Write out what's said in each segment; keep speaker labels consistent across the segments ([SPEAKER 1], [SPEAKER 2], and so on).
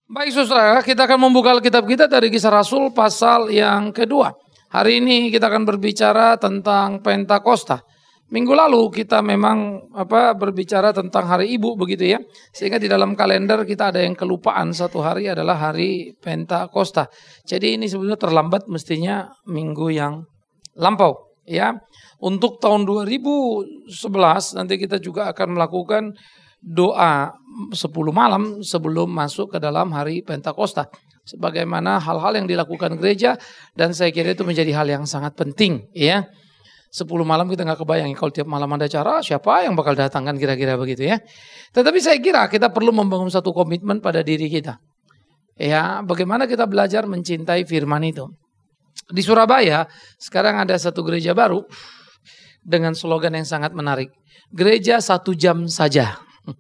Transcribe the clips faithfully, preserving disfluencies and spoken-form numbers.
[SPEAKER 1] Baik saudara, kita akan membuka Alkitab kita dari Kisah Rasul pasal yang kedua. Hari ini kita akan berbicara tentang Pentakosta. Minggu lalu kita memang apa berbicara tentang Hari Ibu begitu ya. Sehingga di dalam kalender kita ada yang kelupaan satu hari adalah Hari Pentakosta. Jadi ini sebenarnya terlambat mestinya minggu yang lampau ya. Untuk tahun dua ribu sebelas nanti kita juga akan melakukan doa sepuluh malam sebelum masuk ke dalam hari Pentakosta. Sebagaimana hal-hal yang dilakukan gereja dan saya kira itu menjadi hal yang sangat penting ya. sepuluh malam kita nggak kebayang kalau tiap malam ada acara siapa yang bakal datang kan kira-kira begitu ya. Tetapi saya kira kita perlu membangun satu komitmen pada diri kita. Ya, bagaimana kita belajar mencintai firman itu. Di Surabaya sekarang ada satu gereja baru dengan slogan yang sangat menarik. Gereja satu jam saja.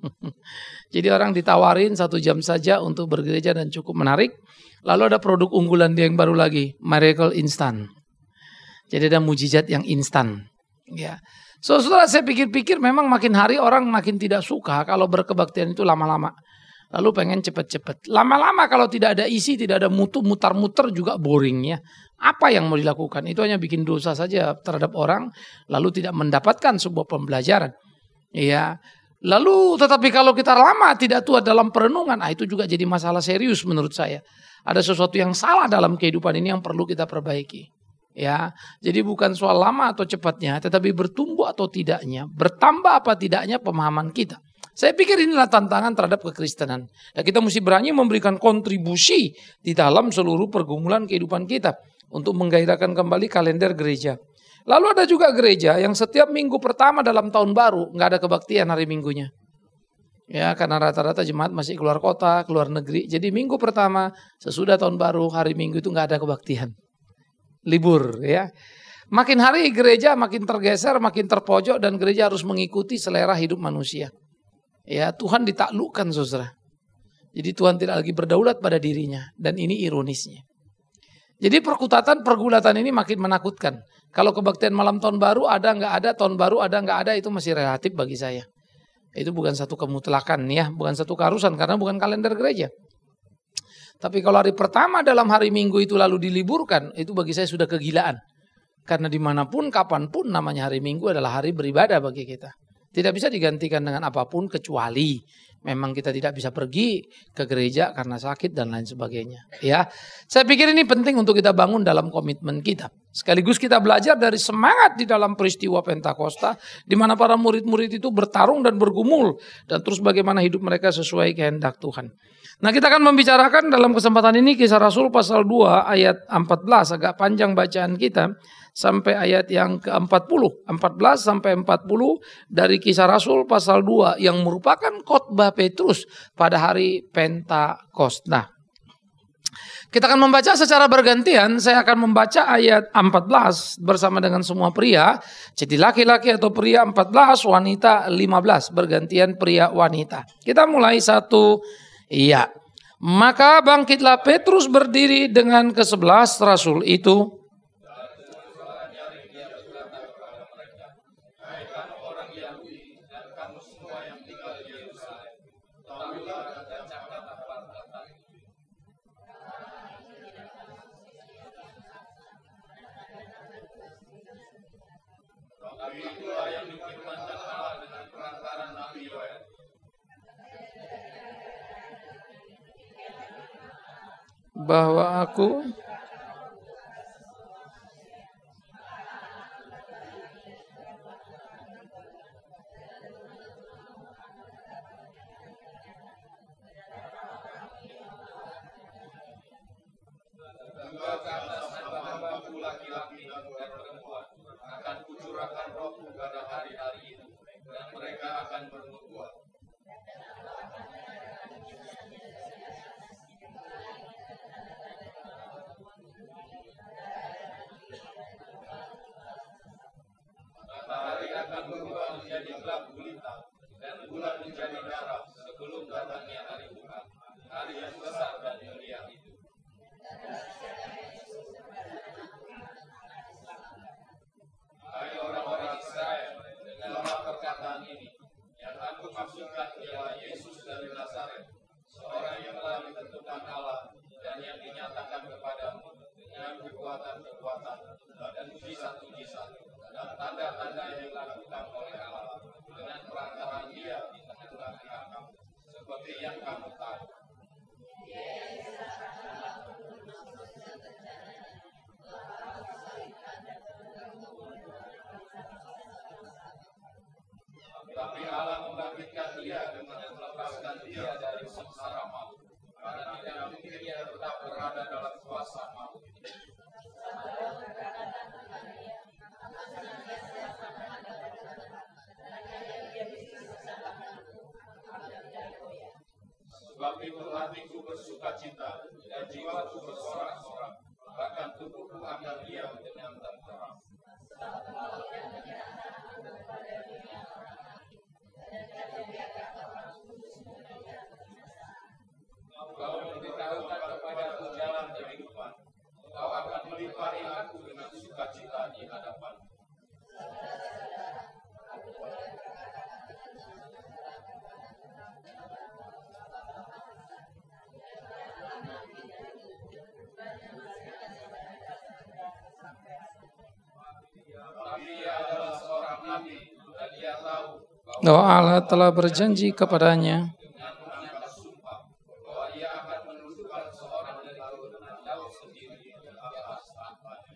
[SPEAKER 1] Jadi orang ditawarin satu jam saja untuk bergereja dan cukup menarik. Lalu ada produk unggulan dia yang baru lagi, Miracle Instant. Jadi ada mujizat yang instan. Ya. So setelah saya pikir-pikir memang makin hari orang makin tidak suka kalau berkebaktian itu lama-lama. Lalu pengen cepet-cepet. Lama-lama kalau tidak ada isi, tidak ada mutu, mutar-muter juga boring ya. Apa yang mau dilakukan? Itu hanya bikin dosa saja terhadap orang. Lalu tidak mendapatkan sebuah pembelajaran. Ya. Lalu tetapi kalau kita lama tidak tua dalam perenungan, nah itu juga jadi masalah serius menurut saya. Ada sesuatu yang salah dalam kehidupan ini yang perlu kita perbaiki. Ya, jadi bukan soal lama atau cepatnya, tetapi bertumbuh atau tidaknya, bertambah apa tidaknya pemahaman kita. Saya pikir inilah tantangan terhadap kekristenan. Dan kita mesti berani memberikan kontribusi di dalam seluruh pergumulan kehidupan kita untuk menggairahkan kembali kalender gereja. Lalu ada juga gereja yang setiap minggu pertama dalam tahun baru nggak ada kebaktian hari minggunya. Ya, karena rata-rata jemaat masih keluar kota, keluar negeri. Jadi minggu pertama sesudah tahun baru hari minggu itu nggak ada kebaktian. Libur ya. Makin hari gereja makin tergeser, makin terpojok dan gereja harus mengikuti selera hidup manusia. Ya, Tuhan ditaklukkan saudara. Jadi Tuhan tidak lagi berdaulat pada dirinya dan ini ironisnya. Jadi perkutatan pergulatan ini makin menakutkan. Kalau kebaktian malam tahun baru ada nggak ada, tahun baru ada nggak ada itu masih relatif bagi saya. Itu bukan satu kemutlakan ya, bukan satu keharusan karena bukan kalender gereja. Tapi kalau hari pertama dalam hari Minggu itu lalu diliburkan, itu bagi saya sudah kegilaan. Karena dimanapun, kapanpun namanya hari Minggu adalah hari beribadah bagi kita. Tidak bisa digantikan dengan apapun kecuali memang kita tidak bisa pergi ke gereja karena sakit dan lain sebagainya. Ya, saya pikir ini penting untuk kita bangun dalam komitmen kita. Sekaligus kita belajar dari semangat di dalam peristiwa Pentakosta, di mana para murid-murid itu bertarung dan bergumul dan terus bagaimana hidup mereka sesuai kehendak Tuhan. Nah, kita akan membicarakan dalam kesempatan ini Kisah Rasul pasal dua ayat empat belas, agak panjang bacaan kita sampai ayat yang ke empat puluh, empat belas sampai empat puluh dari Kisah Rasul pasal dua yang merupakan khotbah Petrus pada hari Pentakosta. Kita akan membaca secara bergantian. Saya akan membaca ayat empat belas bersama dengan semua pria. Jadi laki-laki atau pria empat belas, wanita lima belas, bergantian pria wanita. Kita mulai satu. Iya. Maka bangkitlah Petrus berdiri dengan kesebelas rasul itu. Bahwa aku
[SPEAKER 2] akan kucurahkan rohku pada hari-hari itu dan mereka akan bernubuat. kuasa maut. Sebab itu hatiku bersukacita dan jiwaku bersorak-sorak, bahkan tubuhku akan diam dengan tenteram. Kau memberitahukan kepadaku jalan kehidupan. Kau akan melimpahi aku dengan sukacita di hadapan. Tapi dia adalah seorang nabi dan dia tahu
[SPEAKER 1] bahwa Allah telah berjanji kepadanya
[SPEAKER 2] dengan menangkap sumpah bahwa ia akan menundukkan seorang dari keturunan Daud sendiri di atas tahtanya.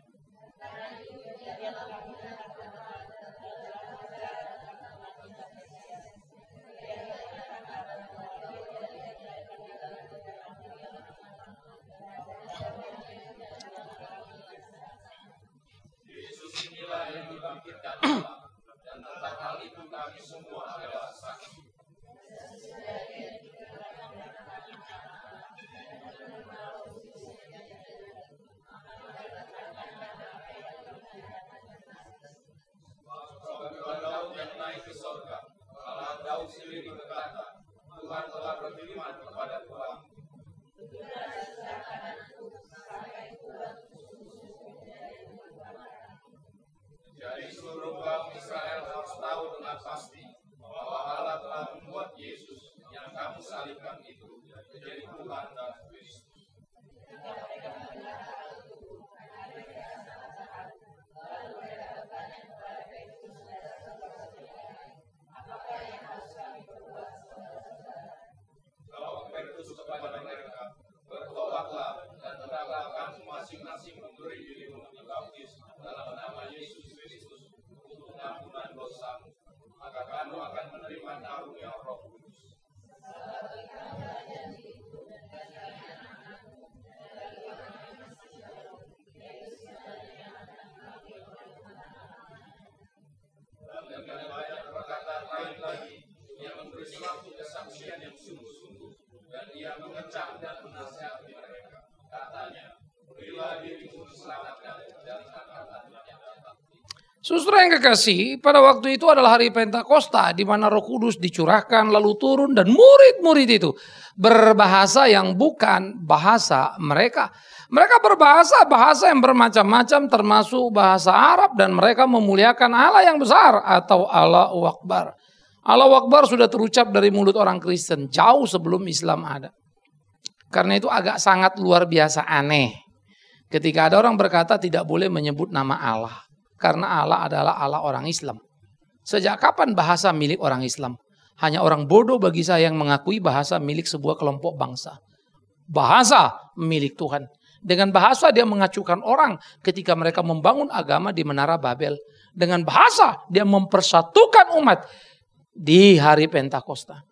[SPEAKER 2] Yesus inilah yang dibangkitkan Allah, dan tentang hal itu kami semua adalah saksi. Sebab Daud yang naik ke surga, Allah Daud sendiri berkata, Tuhan telah berfirman kepada Tuhan. Jadi seluruh kaum Israel harus tahu dengan pasti bahwa Allah telah membuat Yesus yang kamu salibkan itu menjadi Tuhan dan Kristus. Kalau Petrus kepada mereka, bertobatlah dan hendaklah kamu masing-masing memberi dirimu dibaptis dalam nama Yesus Kristus untuk pengampunan dosa, maka kamu akan menerima karunia Roh Kudus. Dan dengan banyak perkataan lain lagi, ia memberi suatu kesaksian yang sungguh-sungguh, dan ia mengecam dan menasihati mereka. Katanya, berilah dirimu diselamatkan dari angkatan yang datang.
[SPEAKER 1] Saudara yang kekasih, pada waktu itu adalah hari Pentakosta di mana Roh Kudus dicurahkan lalu turun dan murid-murid itu berbahasa yang bukan bahasa mereka. Mereka berbahasa bahasa yang bermacam-macam termasuk bahasa Arab dan mereka memuliakan Allah yang besar atau Allahu Akbar. Allahu Akbar sudah terucap dari mulut orang Kristen jauh sebelum Islam ada. Karena itu agak sangat luar biasa aneh ketika ada orang berkata tidak boleh menyebut nama Allah. Karena Allah adalah Allah orang Islam. Sejak kapan bahasa milik orang Islam? Hanya orang bodoh bagi saya yang mengakui bahasa milik sebuah kelompok bangsa. Bahasa milik Tuhan. Dengan bahasa dia mengacukan orang ketika mereka membangun agama di Menara Babel. Dengan bahasa dia mempersatukan umat di hari Pentakosta.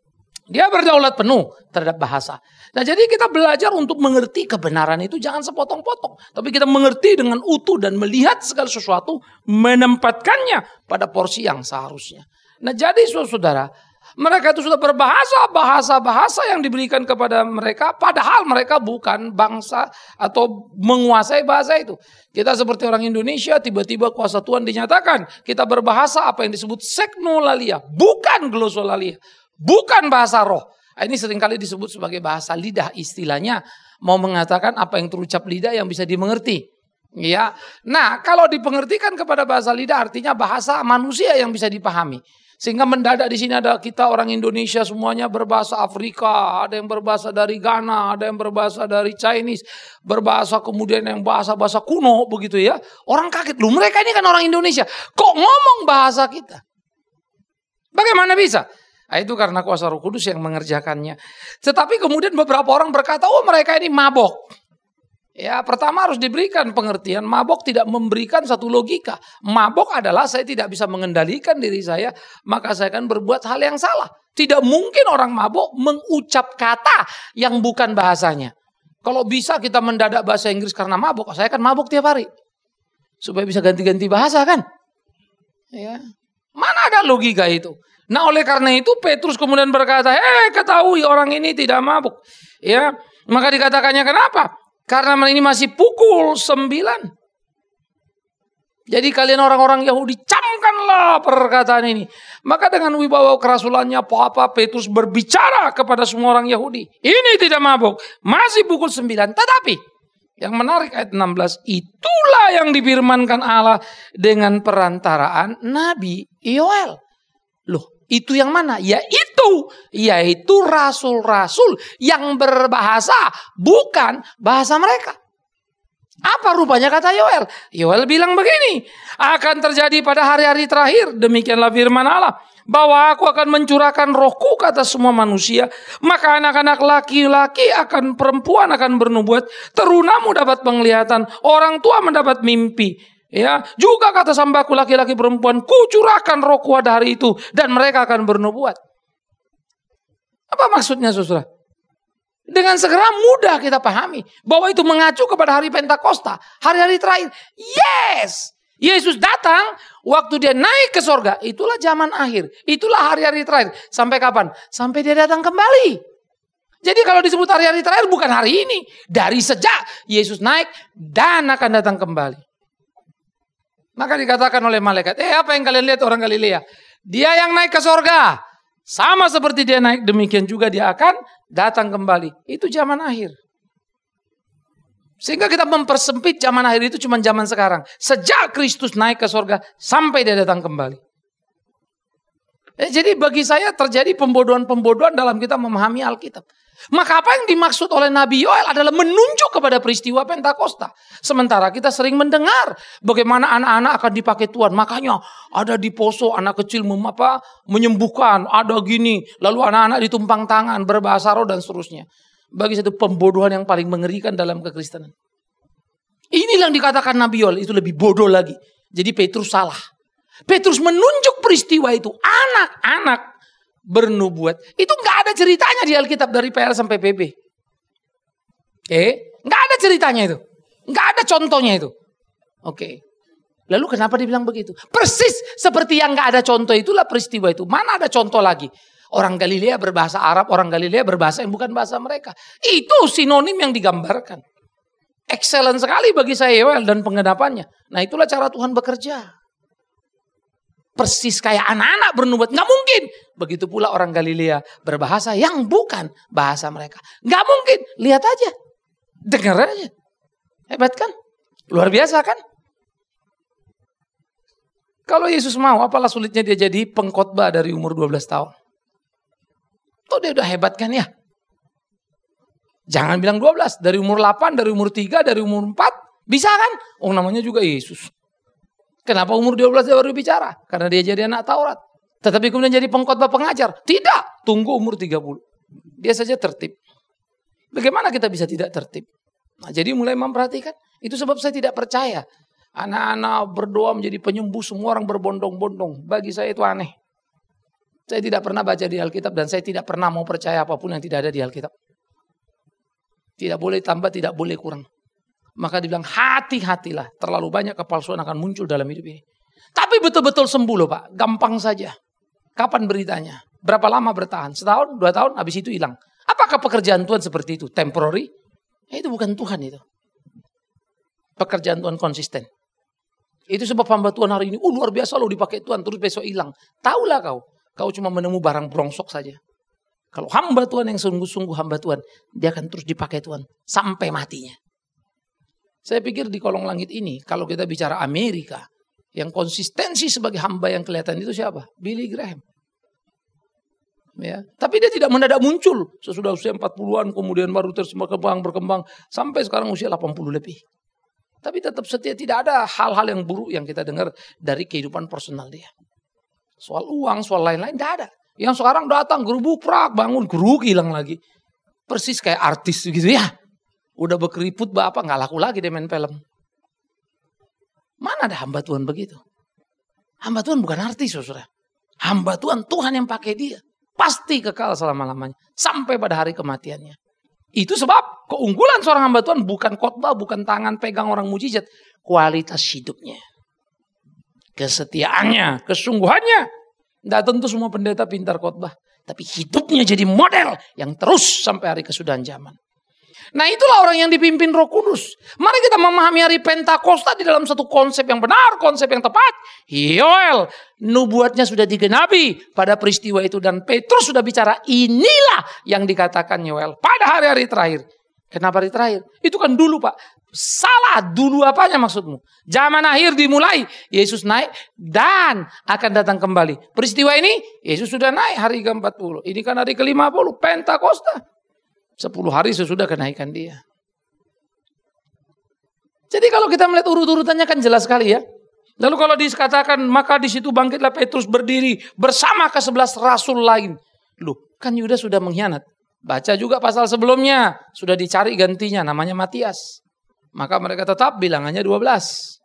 [SPEAKER 1] Dia berdaulat penuh terhadap bahasa. Nah jadi kita belajar untuk mengerti kebenaran itu jangan sepotong-potong. Tapi kita mengerti dengan utuh dan melihat segala sesuatu. Menempatkannya pada porsi yang seharusnya. Nah jadi saudara, mereka itu sudah berbahasa, bahasa-bahasa yang diberikan kepada mereka. Padahal mereka bukan bangsa atau menguasai bahasa itu. Kita seperti orang Indonesia, tiba-tiba kuasa Tuhan dinyatakan. Kita berbahasa apa yang disebut seknolalia, bukan glosolalia. Bukan bahasa roh. Ini seringkali disebut sebagai bahasa lidah istilahnya. Mau mengatakan apa yang terucap lidah yang bisa dimengerti. Ya. Nah kalau dipengertikan kepada bahasa lidah artinya bahasa manusia yang bisa dipahami. Sehingga mendadak di sini ada kita orang Indonesia semuanya berbahasa Afrika. Ada yang berbahasa dari Ghana. Ada yang berbahasa dari Chinese. Berbahasa kemudian yang bahasa-bahasa kuno begitu ya. Orang kaget. Loh mereka ini kan orang Indonesia. Kok ngomong bahasa kita? Bagaimana bisa? Nah, itu karena kuasa Roh Kudus yang mengerjakannya. Tetapi kemudian beberapa orang berkata, oh mereka ini mabok. Ya, pertama harus diberikan pengertian. Mabok tidak memberikan satu logika. Mabok adalah saya tidak bisa mengendalikan diri saya, maka saya akan berbuat hal yang salah. Tidak mungkin orang mabok mengucap kata yang bukan bahasanya. Kalau bisa kita mendadak bahasa Inggris karena mabuk. Saya kan mabuk tiap hari. Supaya bisa ganti-ganti bahasa kan. Ya. Mana ada logika itu. Nah oleh karena itu Petrus kemudian berkata, eh ketahui orang ini tidak mabuk. Ya, maka dikatakannya kenapa? Karena ini masih pukul sembilan. Jadi kalian orang-orang Yahudi, camkanlah perkataan ini. Maka dengan wibawa kerasulannya Papa Petrus berbicara kepada semua orang Yahudi. Ini tidak mabuk, masih pukul sembilan. Tetapi yang menarik ayat enam belas, itulah yang difirmankan Allah dengan perantaraan Nabi Yoel. Loh, itu yang mana? Yaitu, yaitu rasul-rasul yang berbahasa bukan bahasa mereka. Apa rupanya kata Yoel? Yoel bilang begini, akan terjadi pada hari-hari terakhir, demikianlah firman Allah, bahwa aku akan mencurahkan rohku ke atas semua manusia, maka anak-anak laki-laki akan perempuan akan bernubuat, terunamu dapat penglihatan, orang tua mendapat mimpi. Ya, juga kata hambaku laki-laki perempuan, kucurahkan rohku pada hari itu dan mereka akan bernubuat. Apa maksudnya saudara? Dengan segera mudah kita pahami bahwa itu mengacu kepada hari Pentakosta, hari-hari terakhir. Yes, Yesus datang waktu dia naik ke sorga. Itulah zaman akhir, itulah hari-hari terakhir. Sampai kapan? Sampai dia datang kembali. Jadi kalau disebut hari-hari terakhir bukan hari ini, dari sejak Yesus naik dan akan datang kembali. Maka dikatakan oleh malaikat, eh apa yang kalian lihat orang Galilea? Dia yang naik ke sorga. Sama seperti dia naik, demikian juga dia akan datang kembali. Itu zaman akhir. Sehingga kita mempersempit zaman akhir itu cuma zaman sekarang. Sejak Kristus naik ke sorga sampai dia datang kembali. Eh, jadi bagi saya terjadi pembodohan-pembodohan dalam kita memahami Alkitab. Maka apa yang dimaksud oleh Nabi Yoel adalah menunjuk kepada peristiwa Pentakosta. Sementara kita sering mendengar bagaimana anak-anak akan dipakai Tuhan. Makanya ada di poso anak kecil mem, apa, menyembuhkan, ada gini. Lalu anak-anak ditumpang tangan, berbahasa roh dan seterusnya. Bagi satu pembodohan yang paling mengerikan dalam kekristenan. Inilah yang dikatakan Nabi Yoel, itu lebih bodoh lagi. Jadi Petrus salah. Petrus menunjuk peristiwa itu, anak-anak bernubuat. Itu nggak ada ceritanya di Alkitab dari P L sampai P B. Eh, nggak ada ceritanya itu, nggak ada contohnya itu. Oke, lalu kenapa dibilang begitu? Persis seperti yang nggak ada contoh itulah peristiwa itu. Mana ada contoh lagi? Orang Galilea berbahasa Arab, orang Galilea berbahasa yang bukan bahasa mereka. Itu sinonim yang digambarkan. Excellent sekali bagi saya Yoel dan pengendapannya. Nah itulah cara Tuhan bekerja. Persis kayak anak-anak bernubuat. Nggak mungkin. Begitu pula orang Galilea berbahasa yang bukan bahasa mereka. Nggak mungkin. Lihat aja. Dengar aja. Hebat kan? Luar biasa kan? Kalau Yesus mau, apalah sulitnya dia jadi pengkhotbah dari umur dua belas tahun. Tuh dia udah hebat kan ya? Jangan bilang dua belas. Dari umur delapan, dari umur tiga, dari umur empat. Bisa kan? Oh namanya juga Yesus. Kenapa umur dua belas dia baru bicara? Karena dia jadi anak Taurat. Tetapi kemudian jadi pengkhotbah pengajar. Tidak, tunggu umur tiga puluh. Dia saja tertib. Bagaimana kita bisa tidak tertib? Nah, jadi mulai memperhatikan. Itu sebab saya tidak percaya. Anak-anak berdoa menjadi penyembuh, semua orang berbondong-bondong. Bagi saya itu aneh. Saya tidak pernah baca di Alkitab dan saya tidak pernah mau percaya apapun yang tidak ada di Alkitab. Tidak boleh tambah, tidak boleh kurang. Maka dibilang hati-hatilah, terlalu banyak kepalsuan akan muncul dalam hidup ini. Tapi betul-betul sembuh loh Pak, gampang saja. Kapan beritanya? Berapa lama bertahan? Setahun, dua tahun, habis itu hilang. Apakah pekerjaan Tuhan seperti itu? Temporary? Ya, itu bukan Tuhan itu. Pekerjaan Tuhan konsisten. Itu sebab hamba Tuhan hari ini, oh luar biasa loh dipakai Tuhan, terus besok hilang. Taulah kau, kau cuma menemu barang brongsok saja. Kalau hamba Tuhan yang sungguh-sungguh hamba Tuhan, dia akan terus dipakai Tuhan sampai matinya. Saya pikir di kolong langit ini, kalau kita bicara Amerika, yang konsistensi sebagai hamba yang kelihatan itu siapa? Billy Graham. Ya, tapi dia tidak mendadak muncul. Sesudah usia empat puluhan, kemudian baru terus berkembang, berkembang, sampai sekarang usia delapan puluh lebih. Tapi tetap setia, tidak ada hal-hal yang buruk yang kita dengar dari kehidupan personal dia. Soal uang, soal lain-lain, tidak ada. Yang sekarang datang, gerubuk, prak, bangun, geruk, hilang lagi. Persis kayak artis gitu ya. Udah berkeriput bapak nggak laku lagi dia main film. Mana ada hamba Tuhan begitu? Hamba Tuhan bukan artis saudara. Hamba Tuhan, Tuhan yang pakai dia. Pasti kekal selama-lamanya. Sampai pada hari kematiannya. Itu sebab keunggulan seorang hamba Tuhan bukan khotbah, bukan tangan pegang orang mujizat. Kualitas hidupnya. Kesetiaannya, kesungguhannya. Tidak tentu semua pendeta pintar khotbah. Tapi hidupnya jadi model yang terus sampai hari kesudahan zaman. Nah itulah orang yang dipimpin Roh Kudus. Mari kita memahami hari Pentakosta di dalam satu konsep yang benar, konsep yang tepat. Yoel, nubuatnya sudah digenapi pada peristiwa itu. Dan Petrus sudah bicara, inilah yang dikatakan Yoel pada hari-hari terakhir. Kenapa hari terakhir? Itu kan dulu Pak. Salah, dulu apanya maksudmu? Zaman akhir dimulai, Yesus naik dan akan datang kembali. Peristiwa ini, Yesus sudah naik hari ke empat puluh. Ini kan hari ke lima puluh, Pentakosta. Sepuluh hari sesudah kenaikan dia. Jadi kalau kita melihat urut-urutannya kan jelas sekali ya. Lalu kalau dikatakan maka di situ bangkitlah Petrus berdiri bersama ke sebelas rasul lain. Loh, kan Yudas sudah mengkhianat. Baca juga pasal sebelumnya, sudah dicari gantinya namanya Matias. Maka mereka tetap bilangannya dua belas.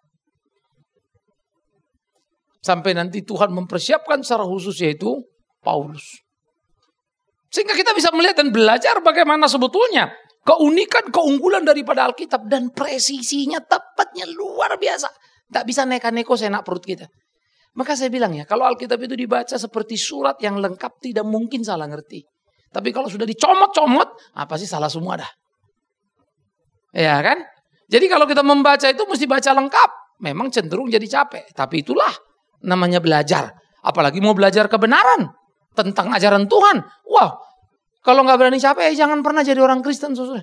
[SPEAKER 1] Sampai nanti Tuhan mempersiapkan secara khusus yaitu Paulus. Sehingga kita bisa melihat dan belajar bagaimana sebetulnya keunikan, keunggulan daripada Alkitab. Dan presisinya, tepatnya luar biasa. Tak bisa neka-neko senak perut kita. Maka saya bilang ya, kalau Alkitab itu dibaca seperti surat yang lengkap, tidak mungkin salah ngerti. Tapi kalau sudah dicomot-comot, apa sih salah semua dah. Ya kan? Jadi kalau kita membaca itu mesti baca lengkap. Memang cenderung jadi capek. Tapi itulah namanya belajar. Apalagi mau belajar kebenaran. Tentang ajaran Tuhan. Wow. Kalau nggak berani capek, jangan pernah jadi orang Kristen. Saudara.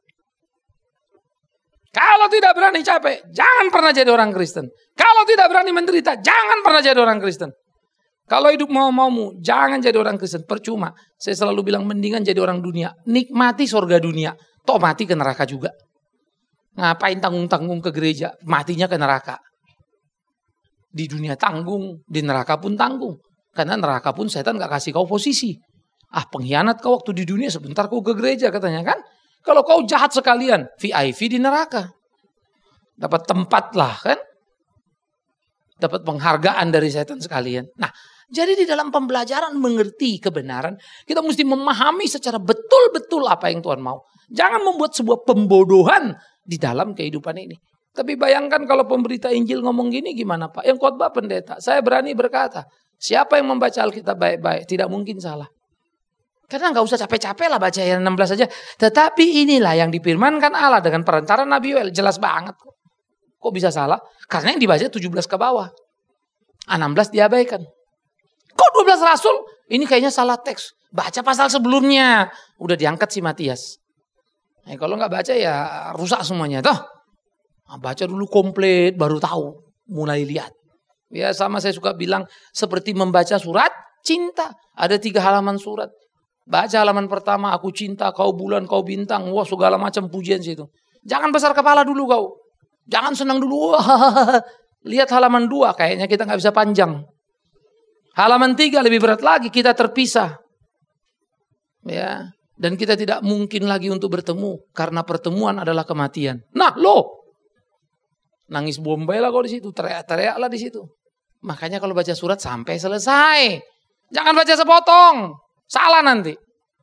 [SPEAKER 1] Kalau tidak berani capek, jangan pernah jadi orang Kristen. Kalau tidak berani menderita, jangan pernah jadi orang Kristen. Kalau hidup mau-maumu, jangan jadi orang Kristen. Percuma. Saya selalu bilang mendingan jadi orang dunia. Nikmati surga dunia. Toh mati ke neraka juga. Ngapain tanggung-tanggung ke gereja? Matinya ke neraka. Di dunia tanggung, di neraka pun tanggung. Karena neraka pun setan gak kasih kau posisi. Ah pengkhianat kau waktu di dunia, sebentar kau ke gereja katanya kan. Kalau kau jahat sekalian, V I P di neraka. Dapat tempat lah kan. Dapat penghargaan dari setan sekalian. Nah jadi di dalam pembelajaran mengerti kebenaran, kita mesti memahami secara betul-betul apa yang Tuhan mau. Jangan membuat sebuah pembodohan di dalam kehidupan ini. Tapi bayangkan kalau pemberita Injil ngomong gini gimana Pak? Yang khotbah pendeta. Saya berani berkata, siapa yang membaca Alkitab baik-baik tidak mungkin salah. Karena nggak usah capek-capek lah baca ayat enam belas saja. Tetapi inilah yang difirmankan Allah dengan perantara Nabi Yoel. Jelas banget kok. Kok bisa salah? Karena yang dibaca tujuh belas ke bawah. enam belas diabaikan. Kok dua belas rasul? Ini kayaknya salah teks. Baca pasal sebelumnya. Udah diangkat si Matias. Nah, kalau nggak baca ya rusak semuanya. Toh. Nah, baca dulu komplit baru tahu. Mulai lihat. Ya sama saya suka bilang seperti membaca surat cinta. Ada tiga halaman surat. Baca halaman pertama, aku cinta, kau bulan, kau bintang. Wah segala macam pujian situ. Jangan besar kepala dulu kau. Jangan senang dulu. Lihat halaman dua, kayaknya kita nggak bisa panjang. Halaman tiga lebih berat lagi, kita terpisah. Ya, dan kita tidak mungkin lagi untuk bertemu. Karena pertemuan adalah kematian. Nah loh. Nangis bombay lah kau di situ, teriak-teriak lah di situ. Makanya kalau baca surat sampai selesai. Jangan baca sepotong. Salah nanti.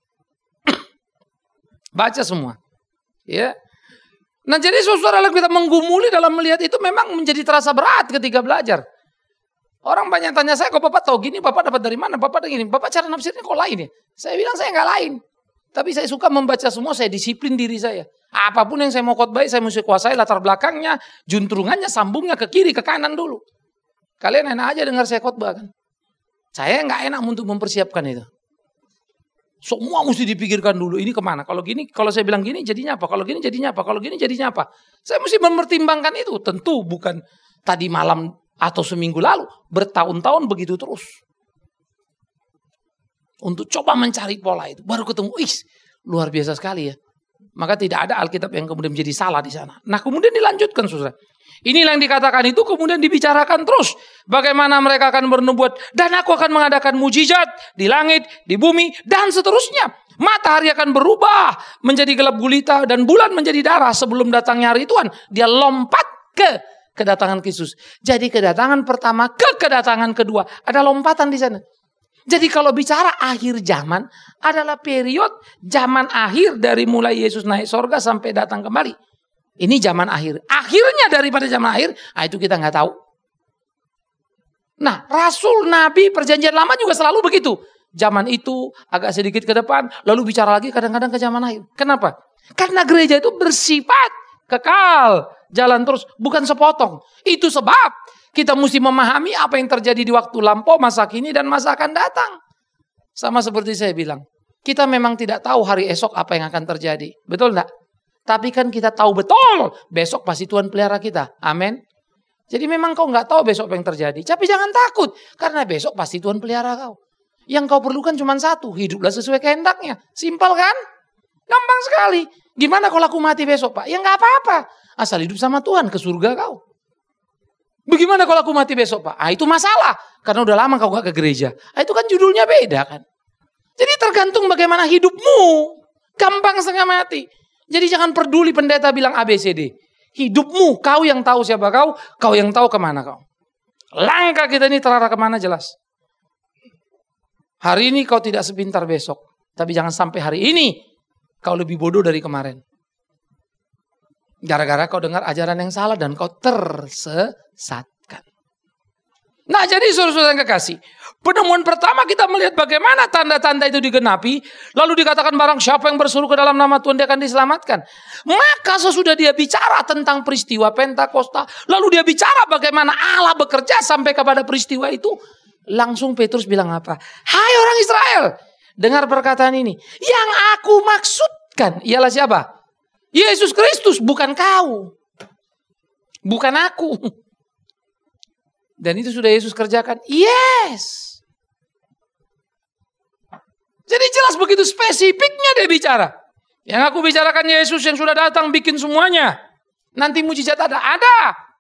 [SPEAKER 1] Baca semua. Ya. Nah jadi saudara kita menggumuli dalam melihat itu memang menjadi terasa berat ketika belajar. Orang banyak tanya saya, kok Bapak tahu gini, Bapak dapat dari mana? Bapak gini, Bapak cara nafsirnya kok lain ya? Saya bilang saya nggak lain. Tapi saya suka membaca semua, saya disiplin diri saya. Apapun yang saya mau khotbah, saya mesti kuasai latar belakangnya, juntrungannya, sambungnya ke kiri, ke kanan dulu. Kalian enak aja dengar saya khotbah kan? Saya nggak enak untuk mempersiapkan itu. Semua mesti dipikirkan dulu, ini kemana? Kalau gini, kalau saya bilang gini jadinya apa? Kalau gini jadinya apa? Kalau gini jadinya apa? Saya mesti mempertimbangkan itu. Tentu bukan tadi malam atau seminggu lalu. Bertahun-tahun begitu terus. Untuk coba mencari pola itu. Baru ketemu, ih luar biasa sekali ya. Maka tidak ada Alkitab yang kemudian menjadi salah di sana. Nah kemudian dilanjutkan saudara. Inilah yang dikatakan itu kemudian dibicarakan terus. Bagaimana mereka akan bernubuat. Dan aku akan mengadakan mujizat di langit, di bumi, dan seterusnya. Matahari akan berubah menjadi gelap gulita dan bulan menjadi darah sebelum datangnya hari Tuhan. Dia lompat ke kedatangan Kristus. Jadi kedatangan pertama ke kedatangan kedua. Ada lompatan di sana. Jadi kalau bicara akhir zaman adalah period zaman akhir dari mulai Yesus naik sorga sampai datang kembali. Ini zaman akhir. Akhirnya daripada zaman akhir, nah itu kita nggak tahu. Nah, Rasul, Nabi, Perjanjian Lama juga selalu begitu. Zaman itu agak sedikit ke depan, lalu bicara lagi kadang-kadang ke zaman akhir. Kenapa? Karena gereja itu bersifat kekal, jalan terus, bukan sepotong. Itu sebab kita mesti memahami apa yang terjadi di waktu lampau, masa kini, dan masa akan datang. Sama seperti saya bilang, kita memang tidak tahu hari esok apa yang akan terjadi. Betul enggak? Tapi kan kita tahu betul, besok pasti Tuhan pelihara kita. Amin. Jadi memang kau nggak tahu besok apa yang terjadi. Tapi jangan takut. Karena besok pasti Tuhan pelihara kau. Yang kau perlukan cuma satu. Hiduplah sesuai kehendaknya. Simpel kan? Gampang sekali. Gimana kalau aku mati besok, Pak? Ya nggak apa-apa. Asal hidup sama Tuhan ke surga kau. Bagaimana kalau aku mati besok, Pak? Ah, itu masalah. Karena udah lama kau nggak ke gereja. Ah, itu kan judulnya beda kan. Jadi tergantung bagaimana hidupmu. Gampang setengah mati. Jadi jangan peduli pendeta bilang A B C D. Hidupmu, kau yang tahu siapa kau, kau yang tahu kemana kau. Langkah kita ini terarah kemana jelas. Hari ini kau tidak sepintar besok. Tapi jangan sampai hari ini kau lebih bodoh dari kemarin. Gara-gara kau dengar ajaran yang salah dan kau tersesatkan. Nah jadi saudara-saudara yang kekasih, penemuan pertama kita melihat bagaimana tanda-tanda itu digenapi. Lalu dikatakan barang siapa yang berseru ke dalam nama Tuhan dia akan diselamatkan. Maka sesudah dia bicara tentang peristiwa Pentakosta. Lalu dia bicara bagaimana Allah bekerja sampai kepada peristiwa itu. Langsung Petrus bilang apa? Hai orang Israel, dengar perkataan ini. Yang aku maksudkan ialah siapa? Yesus Kristus, bukan kau. Bukan aku. Dan itu sudah Yesus kerjakan. Yes. Jadi jelas begitu spesifiknya dia bicara. Yang aku bicarakan Yesus yang sudah datang bikin semuanya. Nanti mujizat ada. Ada.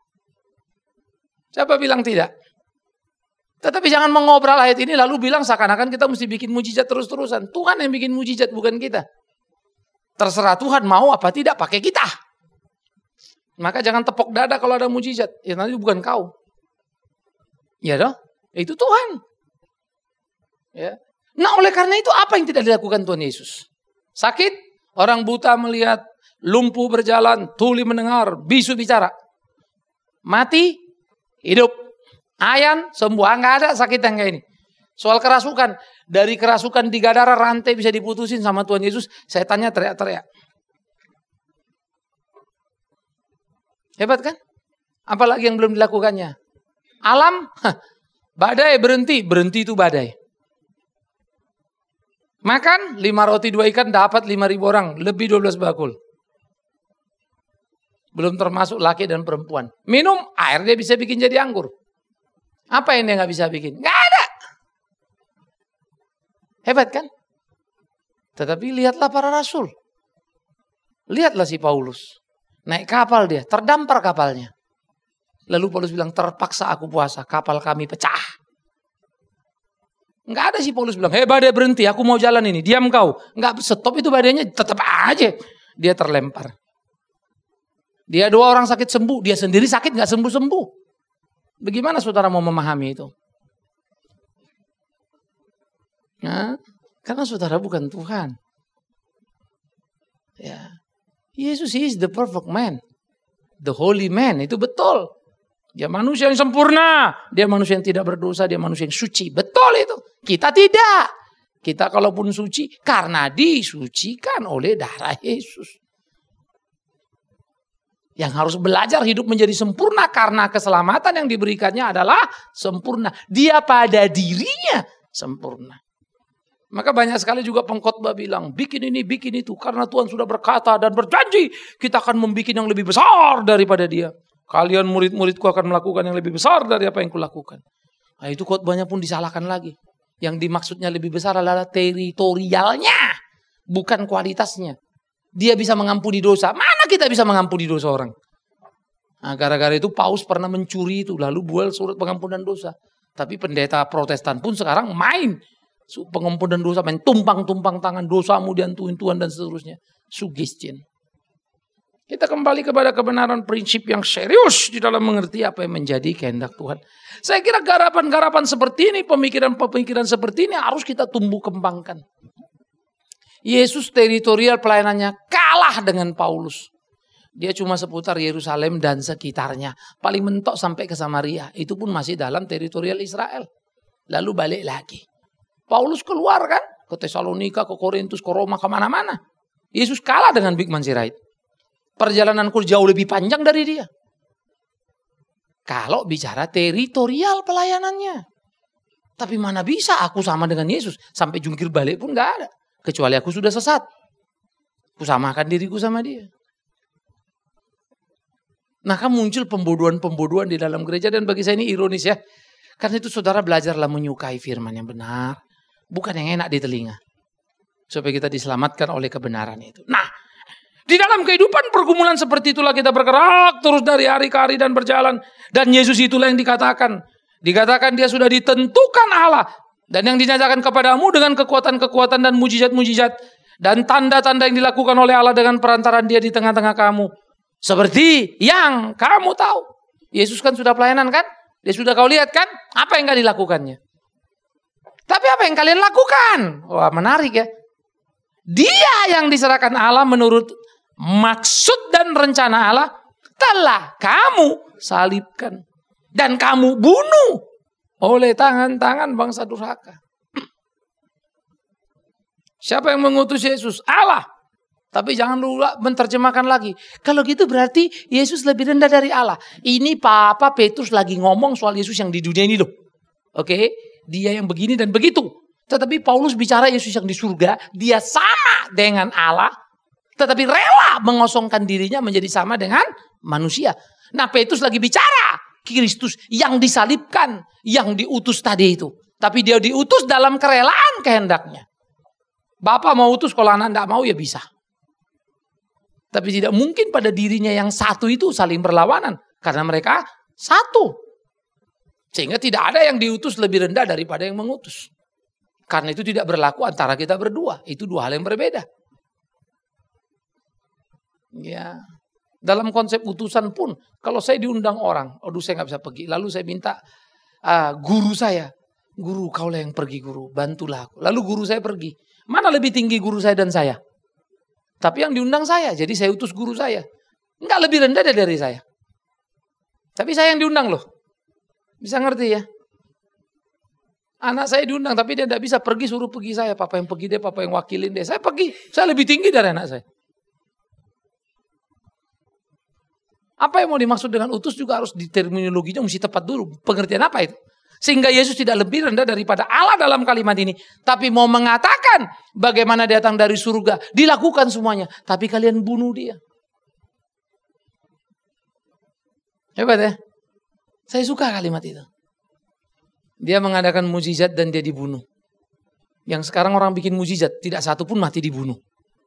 [SPEAKER 1] Siapa bilang tidak? Tetapi jangan mengobral ayat ini lalu bilang seakan-akan kita mesti bikin mujizat terus-terusan. Tuhan yang bikin mujizat bukan kita. Terserah Tuhan mau apa tidak pakai kita. Maka jangan tepok dada kalau ada mujizat. Ya nanti bukan kau. Ya dong, itu Tuhan. Ya. Nah oleh karena itu apa yang tidak dilakukan Tuhan Yesus? Sakit, orang buta melihat, lumpuh berjalan, tuli mendengar, bisu bicara. Mati, hidup. Ayan, sembuh. Nggak ada sakit yang kayak ini. Soal kerasukan, dari kerasukan di Gadara rantai bisa diputusin sama Tuhan Yesus. Setannya teriak-teriak. Hebat kan? Apalagi yang belum dilakukannya. Alam, hah, badai berhenti, berhenti itu badai. Makan, lima roti dua ikan dapat lima ribu orang, lebih dua belas bakul. Belum termasuk laki dan perempuan. Minum, air dia bisa bikin jadi anggur. Apa yang dia nggak bisa bikin? Nggak ada. Hebat kan? Tetapi lihatlah para rasul. Lihatlah si Paulus. Naik kapal dia, terdampar kapalnya. Lalu Paulus bilang, terpaksa aku puasa, kapal kami pecah. Enggak ada si Paulus bilang, hei badai berhenti, aku mau jalan ini, diam kau. Enggak, stop itu badainya, tetap aja. Dia terlempar. Dia dua orang sakit sembuh, dia sendiri sakit enggak sembuh-sembuh. Bagaimana saudara mau memahami itu? Nah, karena saudara bukan Tuhan. Ya, Yesus is the perfect man. The holy man, itu betul. Dia manusia yang sempurna. Dia manusia yang tidak berdosa. Dia manusia yang suci. Betul itu. Kita tidak. Kita kalaupun suci karena disucikan oleh darah Yesus. Yang harus belajar hidup menjadi sempurna karena keselamatan yang diberikannya adalah sempurna. Dia pada dirinya sempurna. Maka banyak sekali juga pengkhotbah bilang, bikin ini, bikin itu. Karena Tuhan sudah berkata dan berjanji, kita akan membuat yang lebih besar daripada dia. Kalian murid-muridku akan melakukan yang lebih besar dari apa yang kulakukan. Nah itu khotbahnya pun disalahkan lagi. Yang dimaksudnya lebih besar adalah teritorialnya. Bukan kualitasnya. Dia bisa mengampuni dosa. Mana kita bisa mengampuni dosa orang? Nah gara-gara itu Paus pernah mencuri itu. Lalu buat surat pengampunan dosa. Tapi pendeta Protestan pun sekarang main. Pengampunan dosa. Main tumpang-tumpang tangan. Dosamu diantuin Tuhan dan seterusnya. Suggestion. Kita kembali kepada kebenaran prinsip yang serius di dalam mengerti apa yang menjadi kehendak Tuhan. Saya kira garapan-garapan seperti ini, pemikiran-pemikiran seperti ini harus kita tumbuh kembangkan. Yesus teritorial pelayanannya kalah dengan Paulus. Dia cuma seputar Yerusalem dan sekitarnya. Paling mentok sampai ke Samaria. Itu pun masih dalam teritorial Israel. Lalu balik lagi. Paulus keluar kan. Ke Tesalonika, ke Korintus, ke Roma, kemana-mana. Yesus kalah dengan Bikman Sirait. Perjalananku jauh lebih panjang dari dia. Kalau bicara teritorial pelayanannya. Tapi mana bisa aku sama dengan Yesus. Sampai jungkir balik pun gak ada. Kecuali aku sudah sesat. Aku samakan diriku sama dia. Nah kan muncul pembodohan-pembodohan di dalam gereja. Dan bagi saya ini ironis ya. Karena itu saudara belajarlah menyukai firman yang benar. Bukan yang enak di telinga. Supaya kita diselamatkan oleh kebenaran itu. Nah. Di dalam kehidupan pergumulan seperti itulah kita bergerak terus dari hari ke hari dan berjalan. Dan Yesus itulah yang dikatakan. Dikatakan dia sudah ditentukan Allah. Dan yang dinyatakan kepadamu dengan kekuatan-kekuatan dan mujizat-mujizat. Dan tanda-tanda yang dilakukan oleh Allah dengan perantaran dia di tengah-tengah kamu. Seperti yang kamu tahu. Yesus kan sudah pelayanan kan? Dia sudah kau lihat kan? Apa yang gak dilakukannya? Tapi apa yang kalian lakukan? Wah menarik ya. Dia yang diserahkan Allah menurut maksud dan rencana Allah telah kamu salibkan dan kamu bunuh oleh tangan-tangan bangsa durhaka. Siapa yang mengutus Yesus? Allah. Tapi jangan lupa menerjemahkan lagi. Kalau gitu berarti Yesus lebih rendah dari Allah. Ini Papa Petrus lagi ngomong soal Yesus yang di dunia ini loh. Oke, dia yang begini dan begitu. Tetapi Paulus bicara Yesus yang di surga, dia sama dengan Allah. Tetapi rela mengosongkan dirinya menjadi sama dengan manusia. Nah Petrus lagi bicara Kristus yang disalibkan, yang diutus tadi itu. Tapi dia diutus dalam kerelaan kehendaknya. Bapak mau utus, kalau anak tidak mau ya bisa. Tapi tidak mungkin pada dirinya yang satu itu saling berlawanan. Karena mereka satu. Sehingga tidak ada yang diutus lebih rendah daripada yang mengutus. Karena itu tidak berlaku antara kita berdua. Itu dua hal yang berbeda. Ya, dalam konsep utusan pun, kalau saya diundang orang, aduh saya nggak bisa pergi, lalu saya minta uh, guru saya, guru kaulah yang pergi guru, bantulah aku. Lalu guru saya pergi, mana lebih tinggi guru saya dan saya? Tapi yang diundang saya, jadi saya utus guru saya, nggak lebih rendah dari saya. Tapi saya yang diundang loh, bisa ngerti ya? Anak saya diundang, tapi dia tidak bisa pergi, suruh pergi saya, papa yang pergi dia, papa yang wakilin dia, saya pergi, saya lebih tinggi dari anak saya. Apa yang mau dimaksud dengan utus juga harus di terminologinya mesti tepat dulu. Pengertian apa itu? Sehingga Yesus tidak lebih rendah daripada Allah dalam kalimat ini. Tapi mau mengatakan bagaimana datang dari surga. Dilakukan semuanya. Tapi kalian bunuh dia. Hebat ya? Saya suka kalimat itu. Dia mengadakan mukjizat dan dia dibunuh. Yang sekarang orang bikin mukjizat. Tidak satu pun mati dibunuh.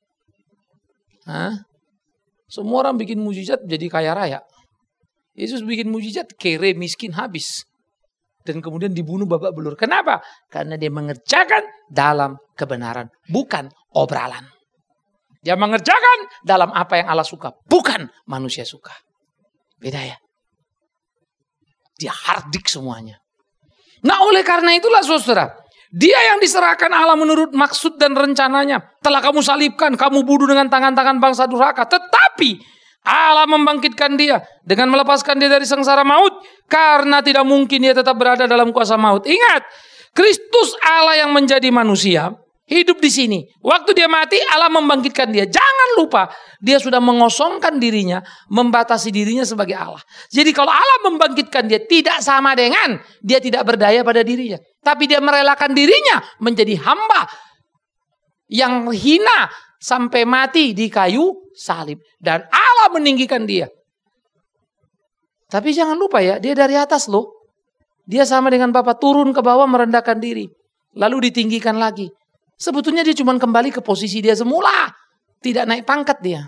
[SPEAKER 1] Hah? Semua orang bikin mujizat jadi kaya raya. Yesus bikin mujizat kere miskin habis. Dan kemudian dibunuh babak belur. Kenapa? Karena dia mengerjakan dalam kebenaran. Bukan obralan. Dia mengerjakan dalam apa yang Allah suka. Bukan manusia suka. Beda ya. Dia hardik semuanya. Nah oleh karena itulah saudara. Dia yang diserahkan Allah menurut maksud dan rencananya. Telah kamu salibkan, kamu bunuh dengan tangan-tangan bangsa durhaka. Tetapi Allah membangkitkan dia dengan melepaskan dia dari sengsara maut. Karena tidak mungkin dia tetap berada dalam kuasa maut. Ingat, Kristus Allah yang menjadi manusia hidup di sini. Waktu dia mati, Allah membangkitkan dia. Jangan lupa, dia sudah mengosongkan dirinya, membatasi dirinya sebagai Allah. Jadi kalau Allah membangkitkan dia, tidak sama dengan dia tidak berdaya pada dirinya. Tapi dia merelakan dirinya menjadi hamba yang hina sampai mati di kayu salib. Dan Allah meninggikan dia. Tapi jangan lupa ya, dia dari atas loh. Dia sama dengan Bapa, turun ke bawah merendahkan diri. Lalu ditinggikan lagi. Sebetulnya dia cuma kembali ke posisi dia semula. Tidak naik pangkat dia.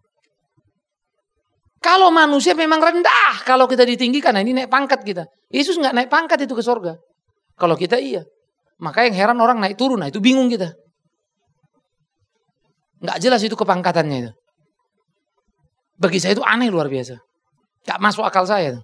[SPEAKER 1] Kalau manusia memang rendah. Kalau kita ditinggikan, nah ini naik pangkat kita. Yesus nggak naik pangkat itu ke surga. Kalau kita iya. Maka yang heran orang naik turun. Nah itu bingung kita. Nggak jelas itu kepangkatannya itu. Bagi saya itu aneh luar biasa. Gak masuk akal saya.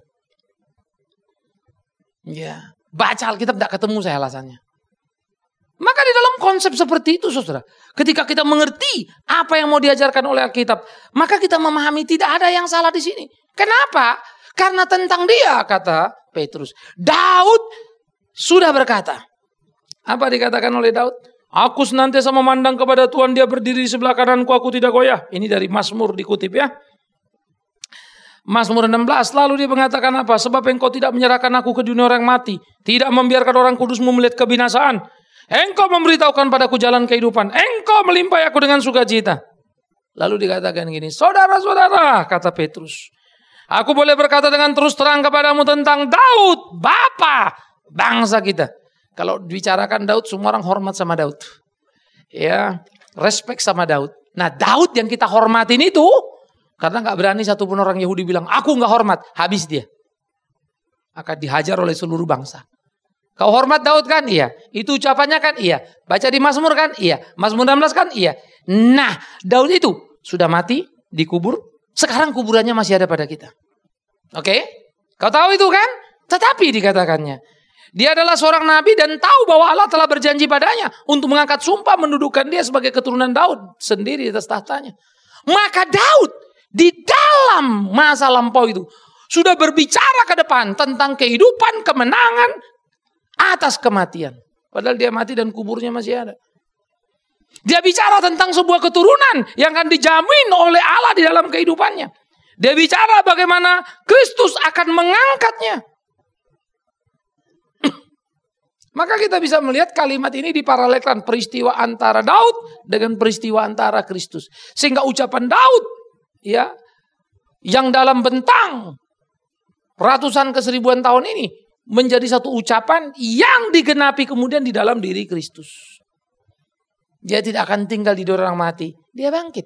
[SPEAKER 1] Ya, baca Alkitab gak ketemu saya alasannya. Maka di dalam konsep seperti itu saudara, ketika kita mengerti apa yang mau diajarkan oleh Alkitab, maka kita memahami tidak ada yang salah di sini. Kenapa? Karena tentang dia, kata Petrus, Daud sudah berkata. Apa dikatakan oleh Daud? Aku senantiasa memandang kepada Tuhan, dia berdiri di sebelah kananku, aku tidak goyah. Ini dari Mazmur dikutip ya. Mazmur enam belas, lalu dia mengatakan apa? Sebab engkau tidak menyerahkan aku ke dunia orang mati, tidak membiarkan orang kudusmu melihat kebinasaan. Engkau memberitahukan padaku jalan kehidupan. Engkau melimpahi aku dengan sukacita. Lalu dikatakan gini, saudara-saudara, kata Petrus, aku boleh berkata dengan terus terang kepadamu tentang Daud, bapa bangsa kita. Kalau dibicarakan Daud, semua orang hormat sama Daud. Ya, respect sama Daud. Nah, Daud yang kita hormatin itu, karena gak berani satupun orang Yahudi bilang, aku gak hormat, habis dia. Akan dihajar oleh seluruh bangsa. Kau hormat Daud kan? Iya. Itu ucapannya kan? Iya. Baca di Mazmur kan? Iya. Mazmur enam belas kan? Iya. Nah, Daud itu sudah mati, dikubur. Sekarang kuburannya masih ada pada kita. Oke? Kau tahu itu kan? Tetapi dikatakannya, dia adalah seorang nabi dan tahu bahwa Allah telah berjanji padanya untuk mengangkat sumpah mendudukan dia sebagai keturunan Daud sendiri di atas tahtanya. Maka Daud di dalam masa lampau itu sudah berbicara ke depan tentang kehidupan, kemenangan atas kematian. Padahal dia mati dan kuburnya masih ada. Dia bicara tentang sebuah keturunan yang akan dijamin oleh Allah di dalam kehidupannya. Dia bicara bagaimana Kristus akan mengangkatnya. Maka kita bisa melihat kalimat ini diparalelkan peristiwa antara Daud dengan peristiwa antara Kristus. Sehingga ucapan Daud ya yang dalam bentang ratusan ke seribuan tahun ini menjadi satu ucapan yang digenapi kemudian di dalam diri Kristus. Dia tidak akan tinggal di orang mati. Dia bangkit.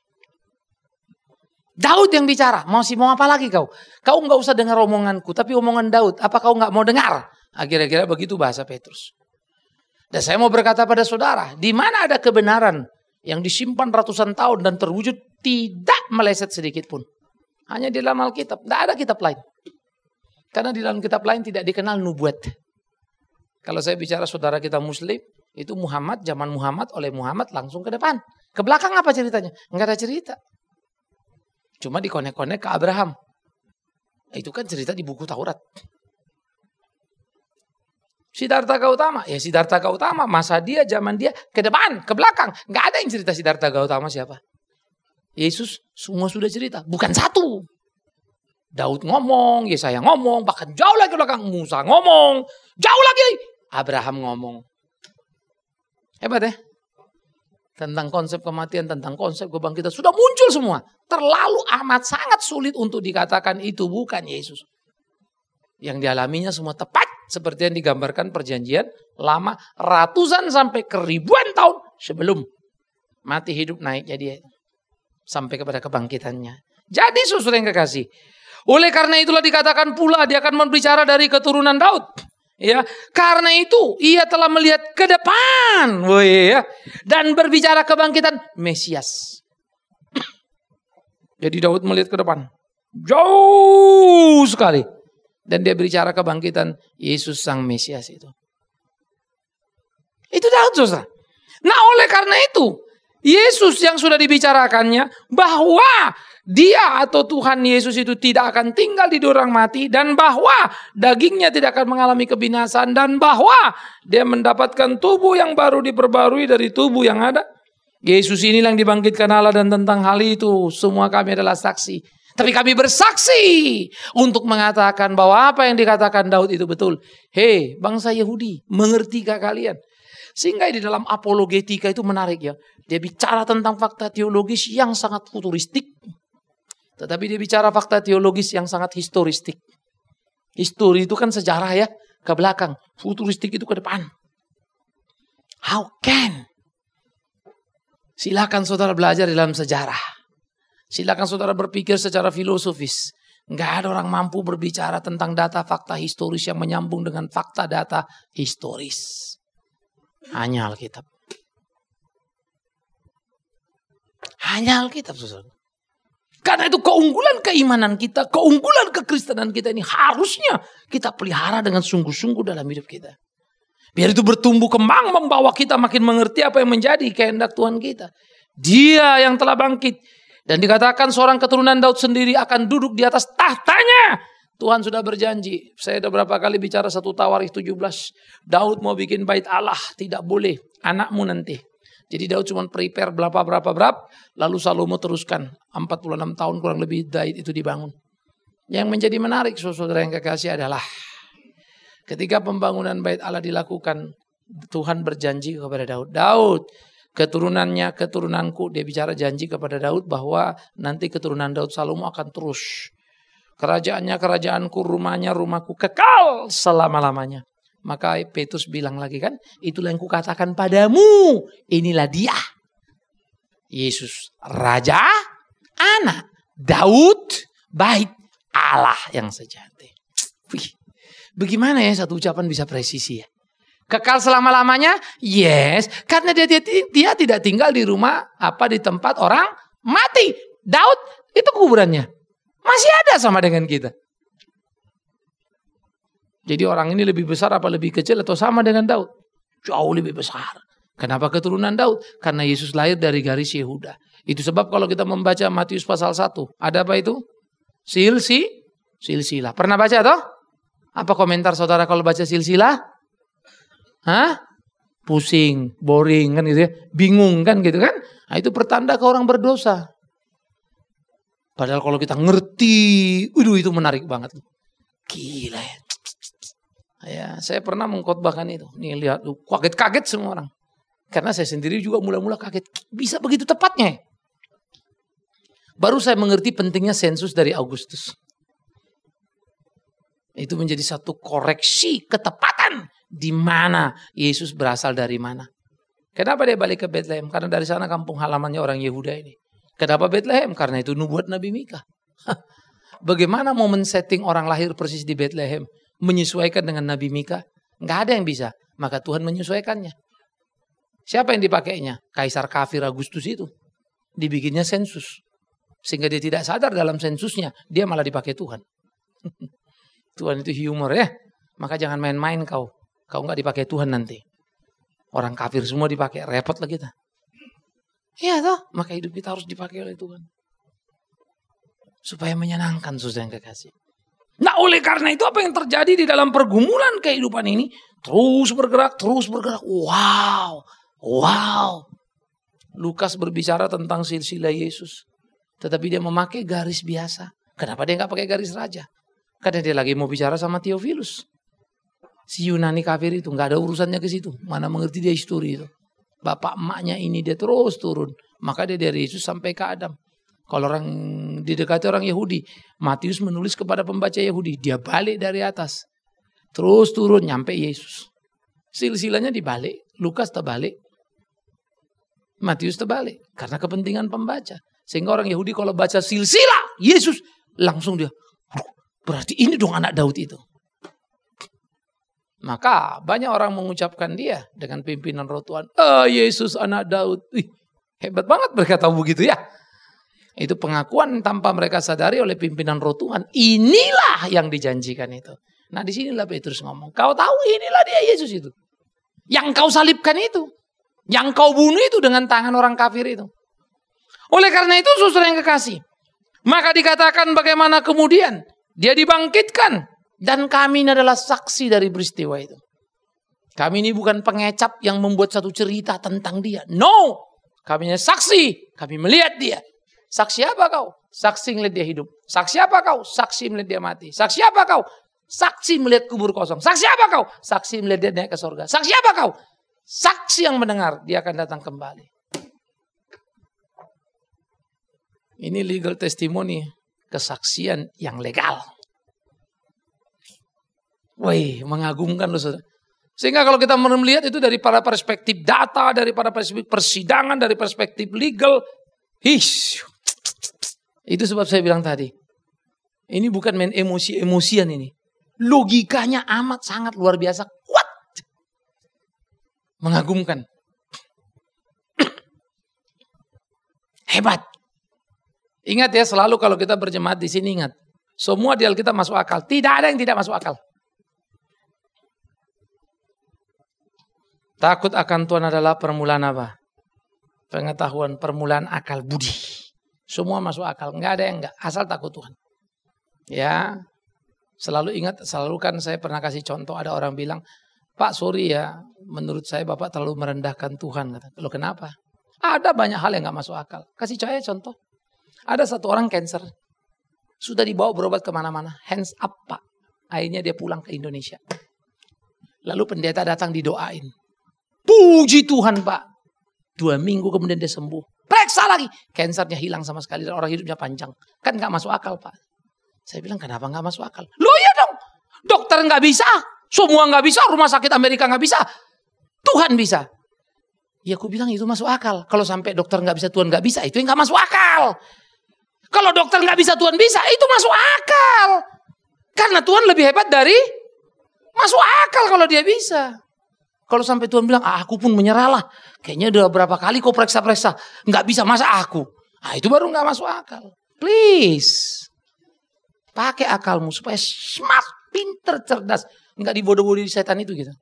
[SPEAKER 1] Daud yang bicara. Mau sih mau apa lagi kau? Kau nggak usah dengar omonganku. Tapi omongan Daud. Apa kau nggak mau dengar? Kira-kira begitu bahasa Petrus. Dan saya mau berkata pada saudara. Di mana ada kebenaran yang disimpan ratusan tahun dan terwujud tidak meleset sedikit pun. Hanya di dalam Alkitab. Tidak ada kitab lain. Karena di dalam kitab lain tidak dikenal nubuat. Kalau saya bicara saudara kita muslim, itu Muhammad, zaman Muhammad oleh Muhammad langsung ke depan. Ke belakang apa ceritanya? Enggak ada cerita. Cuma dikonek-konek ke Abraham. Itu kan cerita di buku Taurat. Siddhartha Gautama. Ya Siddhartha Gautama, masa dia, zaman dia, ke depan, ke belakang. Enggak ada yang cerita Siddhartha Gautama siapa. Yesus semua sudah cerita. Bukan satu. Daud ngomong, Yesaya ngomong, bahkan jauh lagi belakang Musa ngomong, jauh lagi Abraham ngomong. Hebat ya? Tentang konsep kematian, tentang konsep kebangkitan sudah muncul semua. Terlalu amat sangat sulit untuk dikatakan itu bukan Yesus. Yang dialaminya semua tepat seperti yang digambarkan perjanjian lama ratusan sampai ke ribuan tahun sebelum mati hidup naiknya dia sampai kepada kebangkitannya. Jadi saudara yang kekasih, oleh karena itulah dikatakan pula dia akan berbicara dari keturunan Daud. Ya, karena itu ia telah melihat ke depan, woy, ya, dan berbicara kebangkitan Mesias. Jadi Daud melihat ke depan, jauh sekali, dan dia berbicara kebangkitan Yesus sang Mesias itu. Itu Daud, saudara. Nah, oleh karena itu Yesus yang sudah dibicarakannya bahwa dia atau Tuhan Yesus itu tidak akan tinggal di orang mati. Dan bahwa dagingnya tidak akan mengalami kebinasaan. Dan bahwa dia mendapatkan tubuh yang baru diperbarui dari tubuh yang ada. Yesus inilah yang dibangkitkan Allah dan tentang hal itu semua kami adalah saksi. Tapi kami bersaksi untuk mengatakan bahwa apa yang dikatakan Daud itu betul. Hei bangsa Yahudi, mengertikah kalian? Sehingga di dalam apologetika itu menarik ya. Dia bicara tentang fakta teologis yang sangat futuristik. Tetapi dia bicara fakta teologis yang sangat historistik. Histori itu kan sejarah ya, ke belakang. Futuristik itu ke depan. How can? Silakan saudara belajar dalam sejarah. Silakan saudara berpikir secara filosofis. Nggak ada orang mampu berbicara tentang data fakta historis yang menyambung dengan fakta data historis. Hanya Alkitab. Hanya Alkitab, saudara. Karena itu keunggulan keimanan kita, keunggulan kekristenan kita ini harusnya kita pelihara dengan sungguh-sungguh dalam hidup kita. Biar itu bertumbuh kembang membawa kita makin mengerti apa yang menjadi kehendak Tuhan kita. Dia yang telah bangkit. Dan dikatakan seorang keturunan Daud sendiri akan duduk di atas tahtanya. Tuhan sudah berjanji. Saya sudah berapa kali bicara satu Tawarikh tujuh belas. Daud mau bikin bait Allah. Tidak boleh. Anakmu nanti. Jadi Daud cuma prepare berapa-berapa berapa. Lalu Salomo teruskan. empat puluh enam tahun kurang lebih bait itu dibangun. Yang menjadi menarik saudara yang kekasih adalah. Ketika pembangunan bait Allah dilakukan. Tuhan berjanji kepada Daud. Daud. Keturunannya, keturunanku. Dia bicara janji kepada Daud bahwa nanti keturunan Daud Salomo akan terus. Kerajaannya, kerajaanku, rumahnya, rumahku kekal selama-lamanya. Maka Petrus bilang lagi kan, itulah yang kukatakan padamu. Inilah dia. Yesus, Raja, Anak, Daud, bait Allah yang sejati. Wih, bagaimana ya satu ucapan bisa presisi ya? Kekal selama-lamanya? Yes. Karena dia, dia, dia tidak tinggal di rumah apa di tempat orang mati. Daud itu kuburannya. Masih ada sama dengan kita. Jadi orang ini lebih besar apa lebih kecil atau sama dengan Daud? Jauh lebih besar. Kenapa keturunan Daud? Karena Yesus lahir dari garis Yehuda. Itu sebab kalau kita membaca Matius pasal satu. Ada apa itu? Silsi, silsilah. Pernah baca toh? Apa komentar saudara kalau baca silsilah? Hah? Pusing, boring kan gitu ya. Bingung kan gitu kan. Nah, itu pertanda ke orang berdosa. Padahal kalau kita ngerti, waduh itu menarik banget. Gila ya. Ya, saya pernah mengkhotbahkan itu. Nih lihat, kaget-kaget semua orang. Karena saya sendiri juga mula-mula kaget. Bisa begitu tepatnya. Baru saya mengerti pentingnya sensus dari Agustus. Itu menjadi satu koreksi ketepatan. Di mana Yesus berasal dari mana. Kenapa dia balik ke Bethlehem? Karena dari sana kampung halamannya orang Yehuda ini. Kenapa Bethlehem? Karena itu nubuat Nabi Mika. Bagaimana momen setting orang lahir persis di Bethlehem? Menyesuaikan dengan Nabi Mika? Nggak ada yang bisa. Maka Tuhan menyesuaikannya. Siapa yang dipakainya? Kaisar kafir Agustus itu. Dibikinnya sensus. Sehingga dia tidak sadar dalam sensusnya. Dia malah dipakai Tuhan. Tuhan itu humor ya. Maka jangan main-main kau. Kau nggak dipakai Tuhan nanti. Orang kafir semua dipakai. Repot lah kita. Iya toh. Maka hidup kita harus dipakai oleh Tuhan. Supaya menyenangkan saudara yang kekasih. Nah oleh karena itu apa yang terjadi di dalam pergumulan kehidupan ini. Terus bergerak, terus bergerak. Wow. Wow. Lukas berbicara tentang silsilah Yesus. Tetapi dia memakai garis biasa. Kenapa dia nggak pakai garis raja? Karena dia lagi mau bicara sama Theophilus. Si Yunani kafir itu nggak ada urusannya ke situ. Mana mengerti dia histori itu. Bapak emaknya ini dia terus turun. Maka dia dari Yesus sampai ke Adam. Kalau orang didekati orang Yahudi, Matius menulis kepada pembaca Yahudi, dia balik dari atas. Terus turun nyampe Yesus. Silsilahnya dibalik, Lukas terbalik. Matius terbalik karena kepentingan pembaca. Sehingga orang Yahudi kalau baca silsilah Yesus, langsung dia, berarti ini dong anak Daud itu. Maka banyak orang mengucapkan dia dengan pimpinan roh Tuhan. Oh Yesus anak Daud. Ih, hebat banget mereka tahu begitu ya. Itu pengakuan tanpa mereka sadari oleh pimpinan roh Tuhan. Inilah yang dijanjikan itu. Nah disinilah Petrus ngomong. Kau tahu inilah dia Yesus itu. Yang kau salibkan itu. Yang kau bunuh itu dengan tangan orang kafir itu. Oleh karena itu saudara yang kekasih. Maka dikatakan bagaimana kemudian. Dia dibangkitkan. Dan kami ini adalah saksi dari peristiwa itu. Kami ini bukan pengecap yang membuat satu cerita tentang dia. No. Kami ini saksi. Kami melihat dia. Saksi apa kau? Saksi melihat dia hidup. Saksi apa kau? Saksi melihat dia mati. Saksi apa kau? Saksi melihat kubur kosong. Saksi apa kau? Saksi melihat dia naik ke surga. Saksi apa kau? Saksi yang mendengar dia akan datang kembali. Ini legal testimony. Kesaksian yang legal. Wih, mengagumkan loh saudara. Sehingga kalau kita melihat itu dari para perspektif data, dari para perspektif persidangan, dari perspektif legal. Hish. Itu sebab saya bilang tadi. Ini bukan main emosi-emosian ini. Logikanya amat sangat luar biasa. Kuat. Mengagumkan. Hebat. Ingat ya, selalu kalau kita berjemaat di sini ingat. Semua di Alkitab masuk akal. Tidak ada yang tidak masuk akal. Takut akan Tuhan adalah permulaan apa? Pengetahuan, permulaan akal budi. Semua masuk akal. Enggak ada yang enggak. Asal takut Tuhan. Ya, selalu ingat, selalu kan saya pernah kasih contoh. Ada orang bilang, Pak sorry ya, menurut saya Bapak terlalu merendahkan Tuhan. Loh kenapa? Ada banyak hal yang enggak masuk akal. Kasih saya contoh. Ada satu orang cancer. Sudah dibawa berobat kemana-mana. Hands up Pak. Akhirnya dia pulang ke Indonesia. Lalu pendeta datang didoain. Puji Tuhan Pak. Dua minggu kemudian dia sembuh. Periksa lagi. Cancernya hilang sama sekali. Dan orang hidupnya panjang. Kan gak masuk akal Pak. Saya bilang kenapa gak masuk akal? Loh iya dong. Dokter gak bisa. Semua gak bisa. Rumah sakit Amerika gak bisa. Tuhan bisa. Ya aku bilang itu masuk akal. Kalau sampai dokter gak bisa, Tuhan gak bisa. Itu yang gak masuk akal. Kalau dokter gak bisa, Tuhan bisa. Itu masuk akal. Karena Tuhan lebih hebat dari masuk akal kalau dia bisa. Kalau sampai Tuhan bilang, ah, aku pun menyerahlah. Kayaknya udah berapa kali kau periksa-periksa. Gak bisa, masa aku? Nah itu baru gak masuk akal. Please. Pakai akalmu supaya smart, pinter, cerdas. Gak dibodoh-bodoh di setan itu gitu.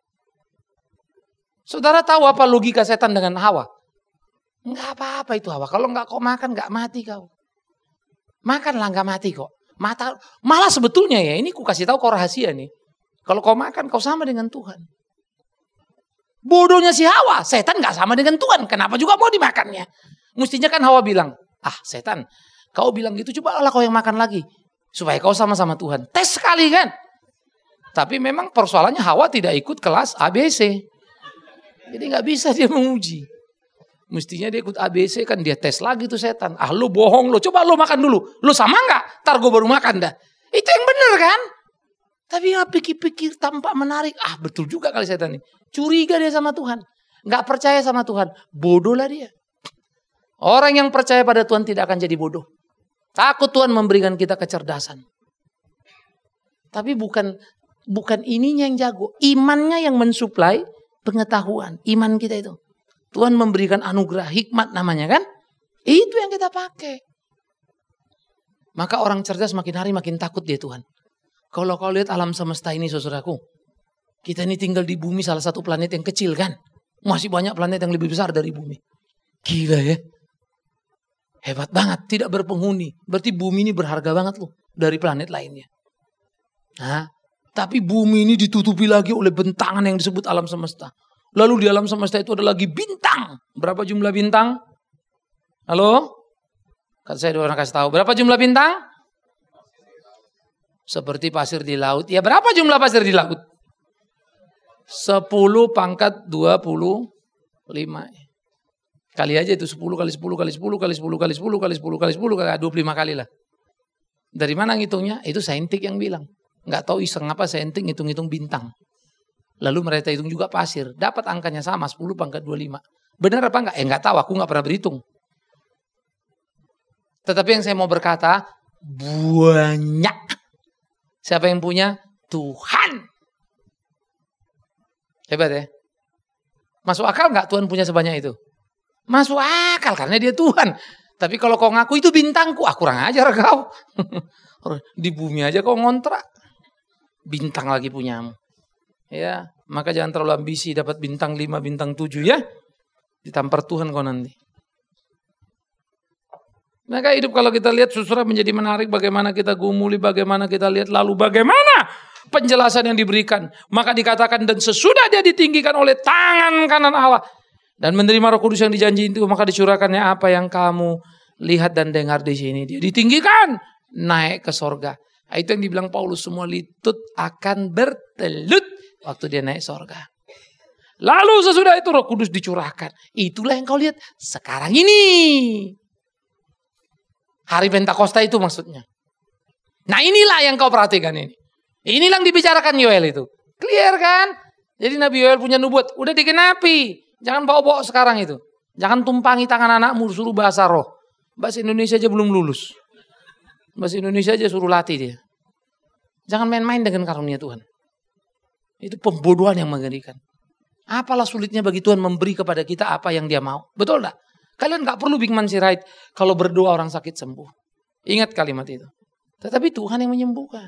[SPEAKER 1] Saudara tahu apa logika setan dengan Hawa? Gak apa-apa itu Hawa. Kalau gak kau makan gak mati kau. Makanlah gak mati kok. Mata, malah sebetulnya ya, ini ku kasih tahu kau rahasia nih. Kalau kau makan kau sama dengan Tuhan. Bodohnya si Hawa, setan gak sama dengan Tuhan. Kenapa juga mau dimakannya? Mestinya kan Hawa bilang, ah setan, kau bilang gitu, coba lah kau yang makan lagi. Supaya kau sama-sama Tuhan. Tes sekali kan. Tapi memang persoalannya Hawa tidak ikut kelas A B C. Jadi gak bisa dia menguji. Mestinya dia ikut A B C kan dia tes lagi tuh setan. Ah lu bohong lu, coba lu makan dulu. Lu sama gak? Ntar gue baru makan dah. Itu yang benar kan? Tapi ya pikir-pikir tampak menarik. Ah betul juga kali setan ini. Curiga dia sama Tuhan. Gak percaya sama Tuhan. Bodoh lah dia. Orang yang percaya pada Tuhan tidak akan jadi bodoh. Takut Tuhan memberikan kita kecerdasan. Tapi bukan bukan ininya yang jago. Imannya yang mensuplai pengetahuan. Iman kita itu. Tuhan memberikan anugerah hikmat namanya kan. Itu yang kita pakai. Maka orang cerdas makin hari makin takut dia Tuhan. Kalau kau lihat alam semesta ini saudaraku. Kita ini tinggal di bumi salah satu planet yang kecil kan. Masih banyak planet yang lebih besar dari bumi. Gila ya. Hebat banget. Tidak berpenghuni. Berarti bumi ini berharga banget loh. Dari planet lainnya. Nah, tapi bumi ini ditutupi lagi oleh bentangan yang disebut alam semesta. Lalu di alam semesta itu ada lagi bintang. Berapa jumlah bintang? Halo? Kan saya udah kasih tahu. Berapa jumlah bintang? Seperti pasir di laut. Ya berapa jumlah pasir di laut? sepuluh pangkat dua puluh lima. Kali aja itu sepuluh kali sepuluh kali sepuluh kali sepuluh kali sepuluh kali sepuluh kali sepuluh kali dua puluh lima kali lah. Dari mana ngitungnya? Itu saintik yang bilang. Nggak tahu iseng apa saintik ngitung-ngitung bintang. Lalu mereka hitung juga pasir. Dapat angkanya sama sepuluh pangkat dua puluh lima. Benar apa enggak? Eh enggak tahu, aku enggak pernah berhitung. Tetapi yang saya mau berkata, banyak. Siapa yang punya? Tuhan. Hebat ya. Masuk akal enggak Tuhan punya sebanyak itu? Masuk akal karena dia Tuhan. Tapi kalau kau ngaku itu bintangku, ah kurang ajar kau. Di bumi aja kau ngontrak. Bintang lagi punyamu. Ya, maka jangan terlalu ambisi dapat bintang lima, bintang tujuh ya. Ditampar Tuhan kau nanti. Maka hidup kalau kita lihat susura menjadi menarik. Bagaimana kita gumuli, bagaimana kita lihat. Lalu bagaimana penjelasan yang diberikan. Maka dikatakan dan sesudah dia ditinggikan oleh tangan kanan Allah. Dan menerima Roh Kudus yang dijanji itu. Maka dicurahkannya apa yang kamu lihat dan dengar di sini. Dia ditinggikan. Naik ke sorga. Itu yang dibilang Paulus. Semua litut akan bertelut. Waktu dia naik sorga. Lalu sesudah itu Roh Kudus dicurahkan. Itulah yang kau lihat sekarang ini. Hari Pentakosta itu maksudnya. Nah inilah yang kau perhatikan ini. Inilah yang dibicarakan Yoel itu. Clear kan? Jadi Nabi Yoel punya nubuat. Udah digenapi. Jangan bawa-bawa sekarang itu. Jangan tumpangi tangan anakmu suruh bahasa roh. Bahasa Indonesia aja belum lulus. Bahasa Indonesia aja suruh latih dia. Jangan main-main dengan karunia Tuhan. Itu pembodohan yang mengerikan. Apalah sulitnya bagi Tuhan memberi kepada kita apa yang dia mau. Betul tak? Kalian gak perlu big man sirait kalau berdoa orang sakit sembuh. Ingat kalimat itu. Tetapi Tuhan yang menyembuhkan.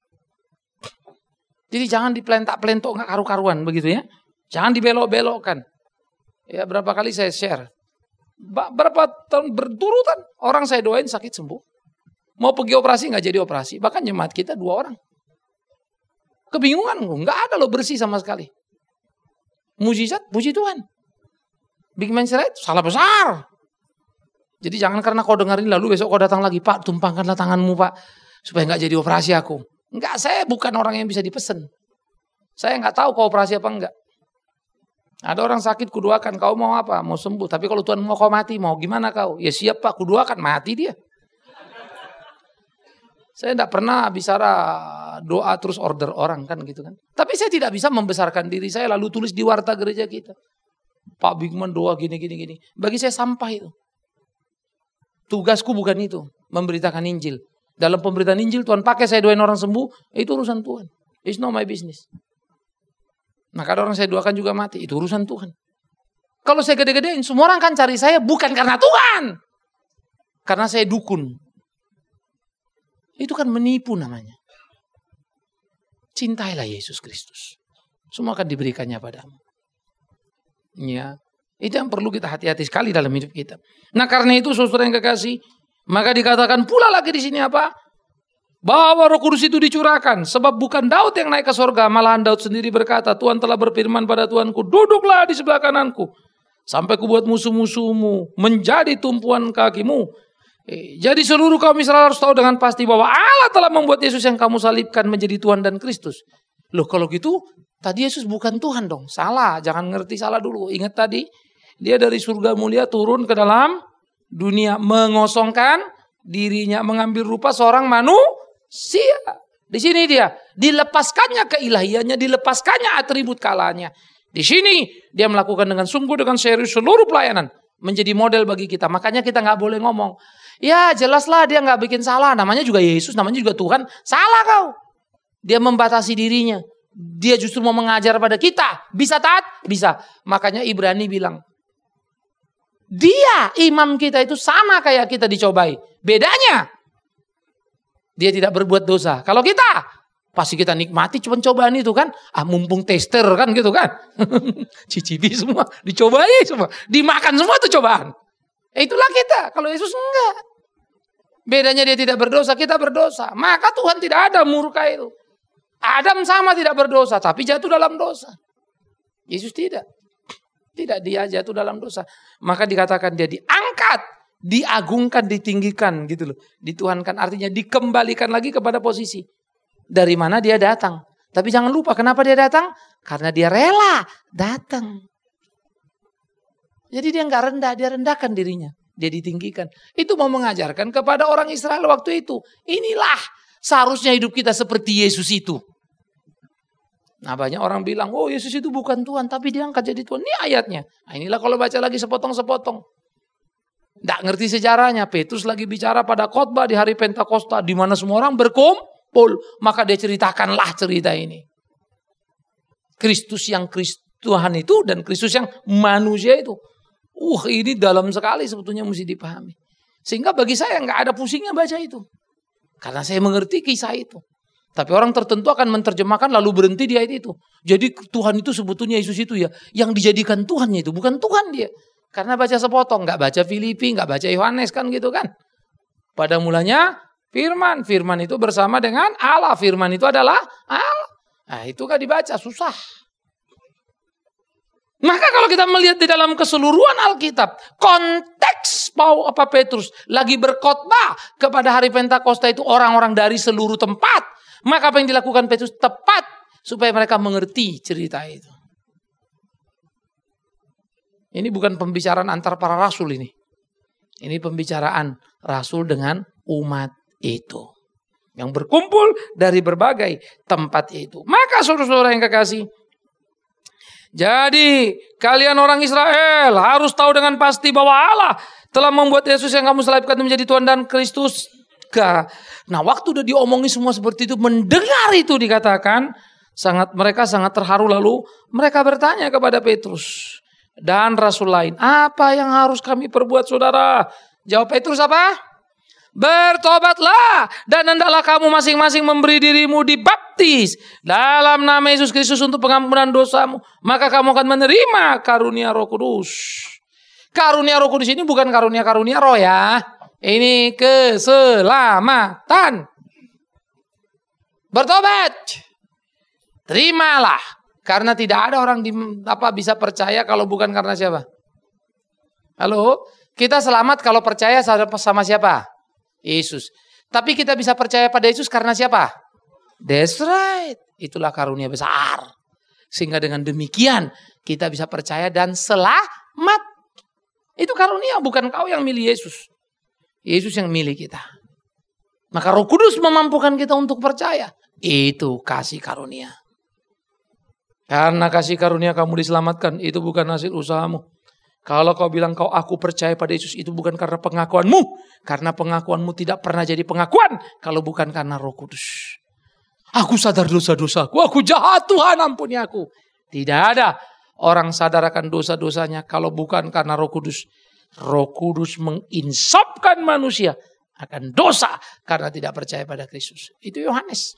[SPEAKER 1] Jadi jangan diplentak-plentok gak karu-karuan begitu ya. Jangan dibelok-belokkan. Ya berapa kali saya share. Berapa tahun berturutan orang saya doain sakit sembuh. Mau pergi operasi gak jadi operasi. Bahkan jemaat kita dua orang. Kebingungan, gak ada lo bersih sama sekali. Mujizat, puji Tuhan. Big man sirait, salah besar. Jadi jangan karena kau dengerin lalu besok kau datang lagi. Pak, tumpangkanlah tanganmu Pak. Supaya gak jadi operasi aku. Enggak, saya bukan orang yang bisa dipesen. Saya nggak tahu kau operasi apa enggak. Ada orang sakit kudoakan, kau mau apa? Mau sembuh. Tapi kalau Tuhan mau kau mati, mau gimana kau? Ya siap Pak, kudoakan, mati dia. Saya tidak pernah bicara doa terus order orang kan gitu kan. Tapi saya tidak bisa membesarkan diri saya lalu tulis di warta gereja kita. Pak Bigman doa gini gini gini. Bagi saya sampah itu. Tugasku bukan itu, memberitakan Injil. Dalam pemberitaan Injil Tuhan pakai saya doain orang sembuh, itu urusan Tuhan. It's not my business. Nah kadang orang saya doakan juga mati, itu urusan Tuhan. Kalau saya gede-gedein, semua orang kan cari saya bukan karena Tuhan. Karena saya dukun. Itu kan menipu namanya. Cintailah Yesus Kristus. Semua akan diberikannya padamu. Ya, itu yang perlu kita hati-hati sekali dalam hidup kita. Nah karena itu saudara yang kekasih, maka dikatakan pula lagi di sini apa? Bahwa Roh Kudus itu dicurahkan. Sebab bukan Daud yang naik ke sorga, malahan Daud sendiri berkata, Tuhan telah berfirman pada Tuanku, duduklah di sebelah kananku, sampai kubuat musuh-musuhmu menjadi tumpuan kakimu. Eh, jadi seluruh kaum Israel harus tahu dengan pasti bahwa Allah telah membuat Yesus yang kamu salibkan menjadi Tuhan dan Kristus. Loh kalau gitu, tadi Yesus bukan Tuhan dong. Salah, jangan ngerti salah dulu. Ingat tadi, dia dari surga mulia turun ke dalam dunia, mengosongkan dirinya, mengambil rupa seorang manusia. Di sini dia dilepaskannya keilahiannya, dilepaskannya atribut kalanya. Di sini dia melakukan dengan sungguh, dengan serius seluruh pelayanan, menjadi model bagi kita. Makanya kita nggak boleh ngomong, ya jelaslah dia nggak bikin salah. Namanya juga Yesus, namanya juga Tuhan. Salah kau. Dia membatasi dirinya. Dia justru mau mengajar pada kita. Bisa taat? Bisa. Makanya Ibrani bilang, dia imam kita itu sama kayak kita dicobai. Bedanya, dia tidak berbuat dosa. Kalau kita, pasti kita nikmati pencobaan itu kan. Ah mumpung tester kan gitu kan. Cicipi semua, dicobai semua. Dimakan semua itu cobaan. Eh, itulah kita. Kalau Yesus enggak. Bedanya dia tidak berdosa, kita berdosa. Maka Tuhan tidak ada murka itu. Adam sama tidak berdosa, tapi jatuh dalam dosa. Yesus tidak. Tidak, dia jatuh dalam dosa. Maka dikatakan dia diangkat, diagungkan, ditinggikan gitu loh. Dituhankan artinya dikembalikan lagi kepada posisi. Dari mana dia datang. Tapi jangan lupa kenapa dia datang? Karena dia rela datang. Jadi dia nggak rendah, dia rendahkan dirinya. Dia ditinggikan. Itu mau mengajarkan kepada orang Israel waktu itu. Inilah seharusnya hidup kita seperti Yesus itu. Nah banyak orang bilang, oh Yesus itu bukan Tuhan, tapi dia angkat jadi Tuhan. Ini ayatnya. Nah, inilah kalau baca lagi sepotong-sepotong. Nggak ngerti sejarahnya. Petrus lagi bicara pada khotbah di hari Pentakosta, di mana semua orang berkumpul. Maka dia ceritakanlah cerita ini. Kristus yang Kristus Tuhan itu dan Kristus yang manusia itu. Uh ini dalam sekali sebetulnya mesti dipahami. Sehingga bagi saya nggak ada pusingnya baca itu. Karena saya mengerti kisah itu. Tapi orang tertentu akan menerjemahkan lalu berhenti di ayat itu. Jadi Tuhan itu sebetulnya Yesus itu ya. Yang dijadikan Tuhannya itu bukan Tuhan dia. Karena baca sepotong. Gak baca Filipi, gak baca Yohanes kan gitu kan. Pada mulanya firman. Firman itu bersama dengan Allah. Firman itu adalah Allah. Nah itu kan dibaca susah. Maka kalau kita melihat di dalam keseluruhan Alkitab, konteks Paul apa Petrus lagi berkhotbah kepada hari Pentakosta itu orang-orang dari seluruh tempat. Maka apa yang dilakukan Petrus tepat supaya mereka mengerti cerita itu. Ini bukan pembicaraan antar para rasul ini. Ini pembicaraan rasul dengan umat itu. Yang berkumpul dari berbagai tempat itu. Maka saudara-saudara yang kekasih, jadi kalian orang Israel harus tahu dengan pasti bahwa Allah telah membuat Yesus yang kamu salibkan menjadi Tuhan dan Kristus. Nah waktu udah diomongin semua seperti itu, mendengar itu dikatakan, sangat mereka sangat terharu lalu mereka bertanya kepada Petrus. dan rasul lain. Apa yang harus kami perbuat saudara? Jawab Petrus apa? Bertobatlah dan hendaklah kamu masing-masing memberi dirimu dibaptis dalam nama Yesus Kristus untuk pengampunan dosamu. Maka kamu akan menerima karunia Roh Kudus. Karunia Roh Kudus ini bukan karunia-karunia roh ya. Ini keselamatan. Bertobat. Terimalah. Karena tidak ada orang di, apa bisa percaya kalau bukan karena siapa? Halo? Kita selamat kalau percaya sama siapa? Yesus. Tapi kita bisa percaya pada Yesus karena siapa? That's right. Itulah karunia besar. Sehingga dengan demikian kita bisa percaya dan selamat. Itu karunia, bukan kau yang milih Yesus. Yesus yang milih kita. Maka Roh Kudus memampukan kita untuk percaya. Itu kasih karunia. Karena kasih karunia kamu diselamatkan. Itu bukan hasil usahamu. Kalau kau bilang kau aku percaya pada Yesus, itu bukan karena pengakuanmu. Karena pengakuanmu tidak pernah jadi pengakuan kalau bukan karena Roh Kudus. Aku sadar dosa-dosaku, aku jahat, Tuhan ampuni aku. Tidak ada orang sadar akan dosa-dosanya kalau bukan karena Roh Kudus. Roh Kudus menginsapkan manusia akan dosa karena tidak percaya pada Kristus. Itu Yohanes.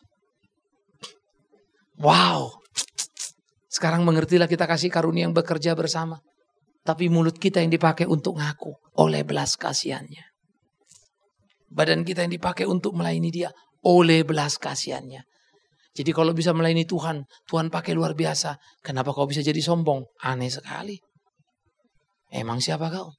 [SPEAKER 1] Wow. Sekarang mengertilah kita kasih karunia yang bekerja bersama. Tapi mulut kita yang dipakai untuk ngaku oleh belas kasihannya. Badan kita yang dipakai untuk melayani dia oleh belas kasihannya. Jadi kalau bisa melayani Tuhan, Tuhan pakai luar biasa. Kenapa kau bisa jadi sombong? Aneh sekali. Emang siapa kau?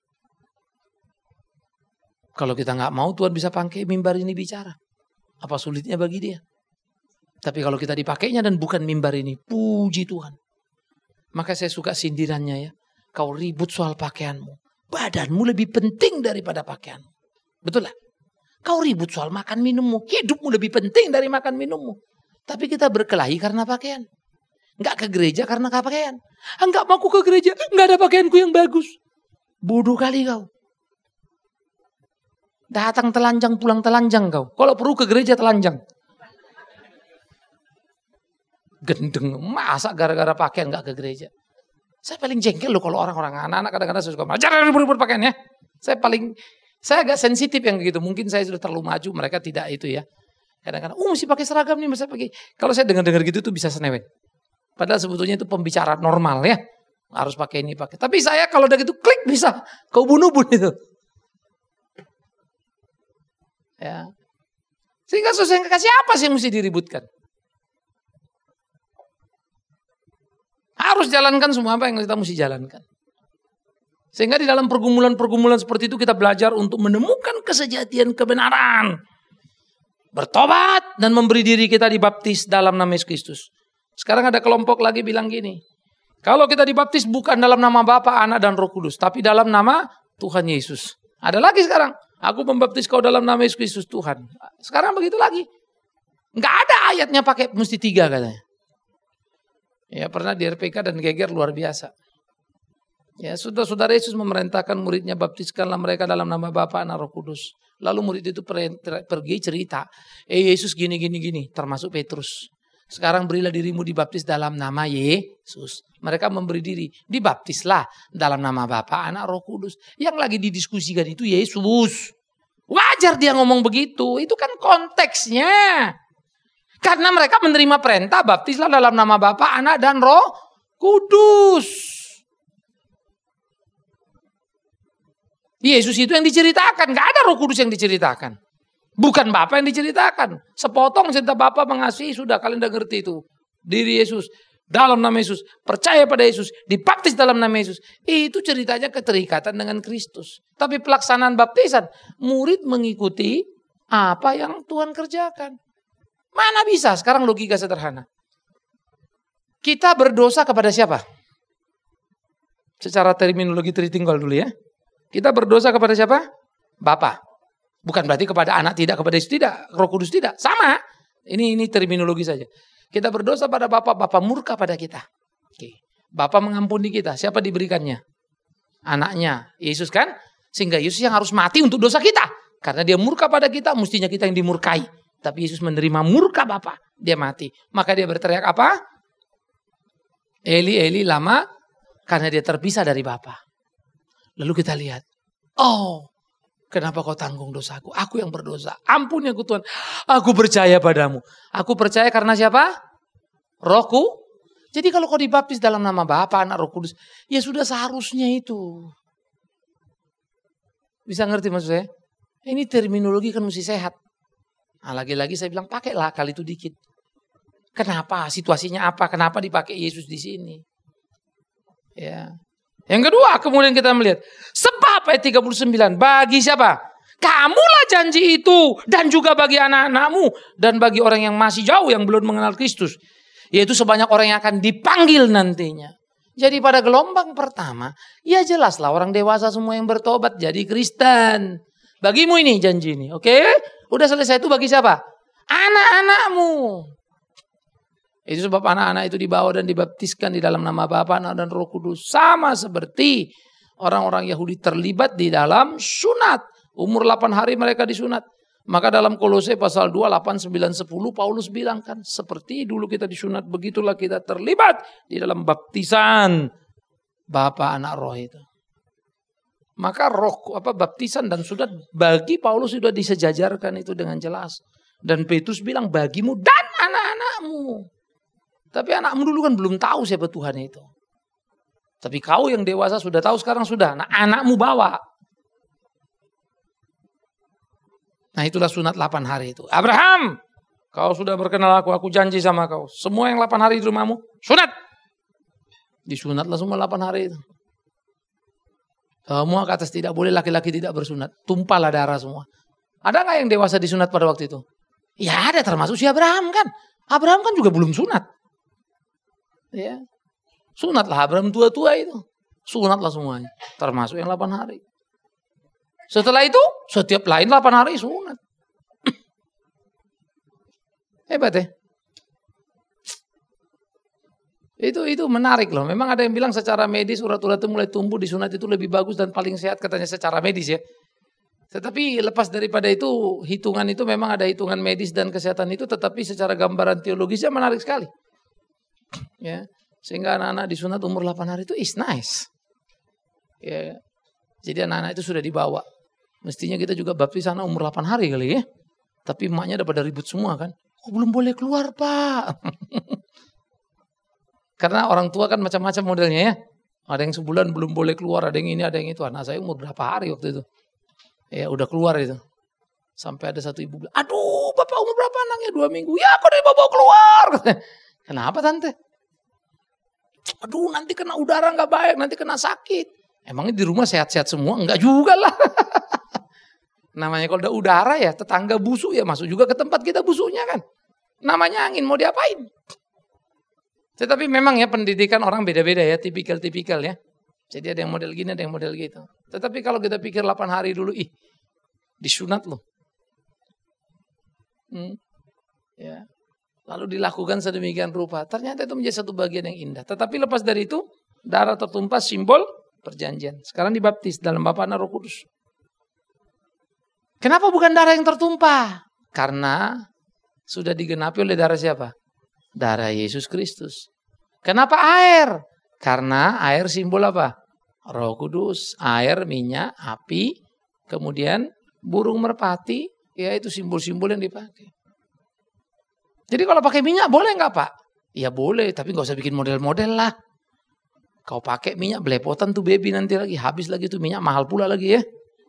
[SPEAKER 1] Kalau kita nggak mau, Tuhan bisa pakai mimbar ini bicara. Apa sulitnya bagi dia? Tapi kalau kita dipakainya dan bukan mimbar ini, puji Tuhan. Maka saya suka sindirannya ya. Kau ribut soal pakaianmu. Badanmu lebih penting daripada pakaianmu. Betul lah? Kau ribut soal makan minummu. Hidupmu lebih penting dari makan minummu. Tapi kita berkelahi karena pakaian. Enggak ke gereja karena pakaian. Enggak mau aku ke gereja. Enggak ada pakaianku yang bagus. Bodoh kali kau. Datang telanjang, pulang telanjang kau. Kalau perlu ke gereja telanjang. Gendeng. Masa gara-gara pakaian enggak ke gereja? Saya paling jengkel loh kalau orang-orang anak-anak kadang-kadang saya suka jangan ribut-ribut pakaian ya. Saya paling saya agak sensitif yang gitu. Mungkin saya sudah terlalu maju, mereka tidak itu ya. Kadang-kadang, "Oh, mesti pakai seragam nih, mesti pakai." Kalau saya dengar-dengar gitu tuh bisa senewet. Padahal sebetulnya itu pembicaraan normal ya. Harus pakai ini, pakai. Tapi saya kalau udah gitu klik bisa kau bunuh-bunuh itu. Ya. Sehingga susah kasih apa sih yang mesti diributkan? Harus jalankan semua apa yang kita mesti jalankan. Sehingga di dalam pergumulan-pergumulan seperti itu kita belajar untuk menemukan kesejatian kebenaran. Bertobat dan memberi diri kita dibaptis dalam nama Yesus Kristus. Sekarang ada kelompok lagi bilang gini. Kalau kita dibaptis bukan dalam nama Bapa, Anak dan Roh Kudus. Tapi dalam nama Tuhan Yesus. Ada lagi sekarang. Aku membaptis kau dalam nama Yesus Kristus Tuhan. Sekarang begitu lagi. Nggak ada ayatnya pakai mesti tiga katanya. Ya pernah di R P K dan geger luar biasa. Ya sudah saudara Yesus memerintahkan muridnya baptiskanlah mereka dalam nama Bapa, Anak, Roh Kudus. Lalu murid itu pergi cerita. Eh Yesus gini gini gini termasuk Petrus. Sekarang berilah dirimu dibaptis dalam nama Yesus. Mereka memberi diri. Dibaptislah dalam nama Bapa, Anak, Roh Kudus. Yang lagi didiskusikan itu Yesus. Wajar dia ngomong begitu. Itu kan konteksnya. Karena mereka menerima perintah baptislah dalam nama Bapa, Anak, dan Roh Kudus. Yesus itu yang diceritakan. Gak ada Roh Kudus yang diceritakan. Bukan Bapa yang diceritakan. Sepotong cerita Bapa mengasihi sudah kalian udah ngerti itu. Diri Yesus dalam nama Yesus. Percaya pada Yesus. Dibaptis dalam nama Yesus. Itu ceritanya keterikatan dengan Kristus. Tapi pelaksanaan baptisan. Murid mengikuti apa yang Tuhan kerjakan. Mana bisa? Sekarang logika sederhana. Kita berdosa kepada siapa? Secara terminologi tritinggal dulu ya. Kita berdosa kepada siapa? Bapa. Bukan berarti kepada anak tidak, kepada Yesus tidak, Roh Kudus tidak. Sama. Ini ini terminologi saja. Kita berdosa pada Bapa, Bapa murka pada kita. Oke. Bapa mengampuni kita. Siapa diberikannya? Anaknya. Yesus kan? Sehingga Yesus yang harus mati untuk dosa kita. Karena dia murka pada kita, mestinya kita yang dimurkai. Tapi Yesus menerima murka Bapa. Dia mati. Maka dia berteriak apa? Eli, Eli, lama Karena dia terpisah dari Bapa. Lalu kita lihat, oh, kenapa kau tanggung dosaku? Aku yang berdosa. Ampuni aku Tuhan. Aku percaya padamu. Aku percaya karena siapa? Rohku. Jadi kalau kau dibaptis dalam nama Bapa, Anak, Roh Kudus, ya sudah seharusnya itu. Bisa ngerti maksud saya? Ini terminologi kan mesti sehat. Nah, lagi-lagi saya bilang pakailah kali itu dikit. Kenapa? Situasinya apa? Kenapa dipakai Yesus di sini? Ya. Yang kedua, kemudian kita melihat sebab ayat tiga puluh sembilan, bagi siapa? Kamulah janji itu, dan juga bagi anak-anakmu, dan bagi orang yang masih jauh yang belum mengenal Kristus. Yaitu sebanyak orang yang akan dipanggil nantinya. Jadi pada gelombang pertama, ya jelaslah orang dewasa semua yang bertobat jadi Kristen. Bagimu ini janji ini, oke? Udah selesai, itu bagi siapa? Anak-anakmu. Itu sebab anak-anak itu dibawa dan dibaptiskan di dalam nama Bapa, Anak, dan Roh Kudus. Sama seperti orang-orang Yahudi terlibat di dalam sunat. Umur delapan hari mereka disunat. Maka dalam Kolose pasal dua, delapan, sembilan, sepuluh Paulus bilang kan, seperti dulu kita disunat, begitulah kita terlibat di dalam baptisan Bapa, Anak, Roh itu. Maka roh apa baptisan dan sunat bagi Paulus sudah disejajarkan itu dengan jelas. Dan Petrus bilang bagimu dan anak-anakmu. Tapi anakmu dulu kan belum tahu siapa Tuhan itu. Tapi kau yang dewasa sudah tahu sekarang sudah. Nah, anakmu bawa. Nah, itulah sunat delapan hari itu. Abraham, kau sudah berkenal aku, aku janji sama kau. Semua yang delapan hari di rumahmu, sunat. Disunatlah semua delapan hari itu. Semua ke atas tidak boleh, laki-laki tidak bersunat. Tumpahlah darah semua. Ada nggak yang dewasa disunat pada waktu itu? Ya ada, termasuk si Abraham kan. Abraham kan juga belum sunat. Ya, sunatlah Abraham tua-tua itu. Sunatlah semuanya. Termasuk yang delapan hari. Setelah itu, setiap lain delapan hari sunat. Hebat ya. Itu itu menarik loh. Memang ada yang bilang secara medis urat-urat itu mulai tumbuh di sunat itu lebih bagus dan paling sehat katanya secara medis ya. Tetapi lepas daripada itu, hitungan itu memang ada hitungan medis dan kesehatan itu, tetapi secara gambaran teologisnya menarik sekali. Ya, sehingga anak-anak disunat umur delapan hari itu is nice. Ya. Jadi anak-anak itu sudah dibawa. Mestinya kita juga baptis anak umur delapan hari kali ya. Tapi emaknya udah pada ribut semua kan. Oh, belum boleh keluar Pak. Karena orang tua kan macam-macam modelnya ya. Ada yang sebulan belum boleh keluar, ada yang ini, ada yang itu. Anak saya umur berapa hari waktu itu. Ya udah keluar itu. Sampai ada satu ibu bilang, aduh bapak umur berapa anaknya? Dua minggu. Ya kok dari bapak keluar. Kenapa tante? Aduh nanti kena udara gak baik, nanti kena sakit. Emangnya di rumah sehat-sehat semua? Enggak juga lah. Namanya kalau ada udara ya tetangga busuk ya masuk juga ke tempat kita busuknya kan. Namanya angin mau diapain? Tetapi memang ya pendidikan orang beda-beda ya, tipikal-tipikal ya. Jadi ada yang model gini, ada yang model gitu. Tetapi kalau kita pikir delapan hari dulu, ih disunat loh. Hmm, ya. Lalu dilakukan sedemikian rupa. Ternyata itu menjadi satu bagian yang indah. Tetapi lepas dari itu, darah tertumpah simbol perjanjian. Sekarang dibaptis dalam Bapa, Anak, Roh Kudus. Kenapa bukan darah yang tertumpah? Karena sudah digenapi oleh darah siapa? Darah Yesus Kristus. Kenapa air? Karena air simbol apa? Roh Kudus, air, minyak, api, kemudian burung merpati, ya itu simbol-simbol yang dipakai. Jadi kalau pakai minyak boleh nggak Pak? Ya boleh, tapi nggak usah bikin model-model lah. Kau pakai minyak belepotan tuh baby nanti lagi, habis lagi tuh minyak mahal pula lagi ya.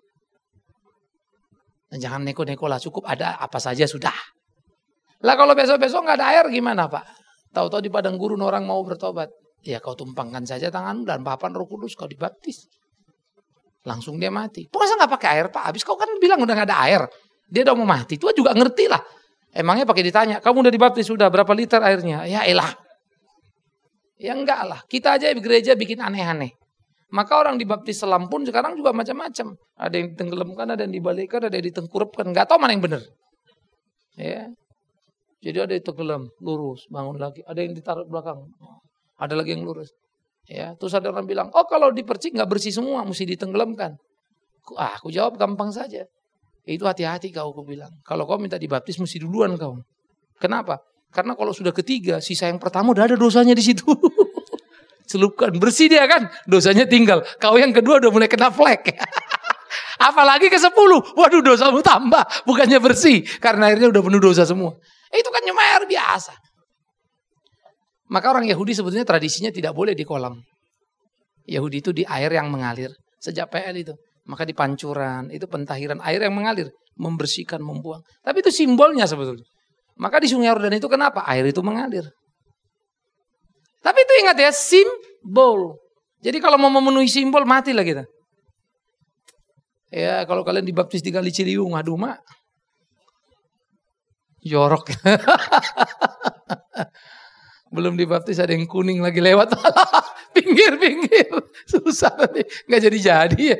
[SPEAKER 1] Dan jangan neko-neko lah, cukup ada apa saja sudah. Lah kalau besok-besok nggak ada air gimana Pak? Tahu-tahu di padang gurun orang mau bertobat. Ya kau tumpangkan saja tanganmu dan papan Roh Kudus kau dibaptis. Langsung dia mati. Masa nggak pakai air Pak? Habis kau kan bilang udah nggak ada air. Dia udah mau mati. Tua juga ngerti lah. Emangnya pakai ditanya, kamu udah dibaptis sudah berapa liter airnya? Ya elah. Ya enggak lah. Kita aja di gereja bikin aneh-aneh. Maka orang dibaptis selam pun sekarang juga macam-macam. Ada yang ditenggelamkan, ada yang dibalikkan, ada yang ditengkurapkan. Nggak tahu mana yang benar. Ya. Jadi ada yang tenggelam, lurus, bangun lagi. Ada yang ditaruh belakang. Ada lagi yang lurus. Ya. Terus ada orang bilang, oh kalau dipercik nggak bersih semua, mesti ditenggelamkan. Ah, aku jawab gampang saja. Itu hati-hati kau, aku bilang. Kalau kau minta dibaptis mesti duluan kau. Kenapa? Karena kalau sudah ketiga, sisa yang pertama udah ada dosanya di situ. celupkan. Bersih dia kan, dosanya tinggal. Kau yang kedua udah mulai kena flek. Apalagi ke sepuluh, waduh dosamu tambah. Bukannya bersih, karena akhirnya udah penuh dosa semua. Itu kan cuma air biasa. Maka orang Yahudi sebetulnya tradisinya tidak boleh di kolam. Yahudi itu di air yang mengalir. Sejak P L itu. Maka di pancuran, itu pentahiran air yang mengalir. Membersihkan, membuang. Tapi itu simbolnya sebetulnya. Maka di Sungai Yordan itu kenapa? Air itu mengalir. Tapi itu ingat ya, simbol. Jadi kalau mau memenuhi simbol, matilah kita. Ya kalau kalian dibaptis di Kali Ciliwung, aduh mak. Jorok. Belum dibaptis ada yang kuning lagi lewat. Pinggir-pinggir. Susah nanti. Gak jadi-jadi ya.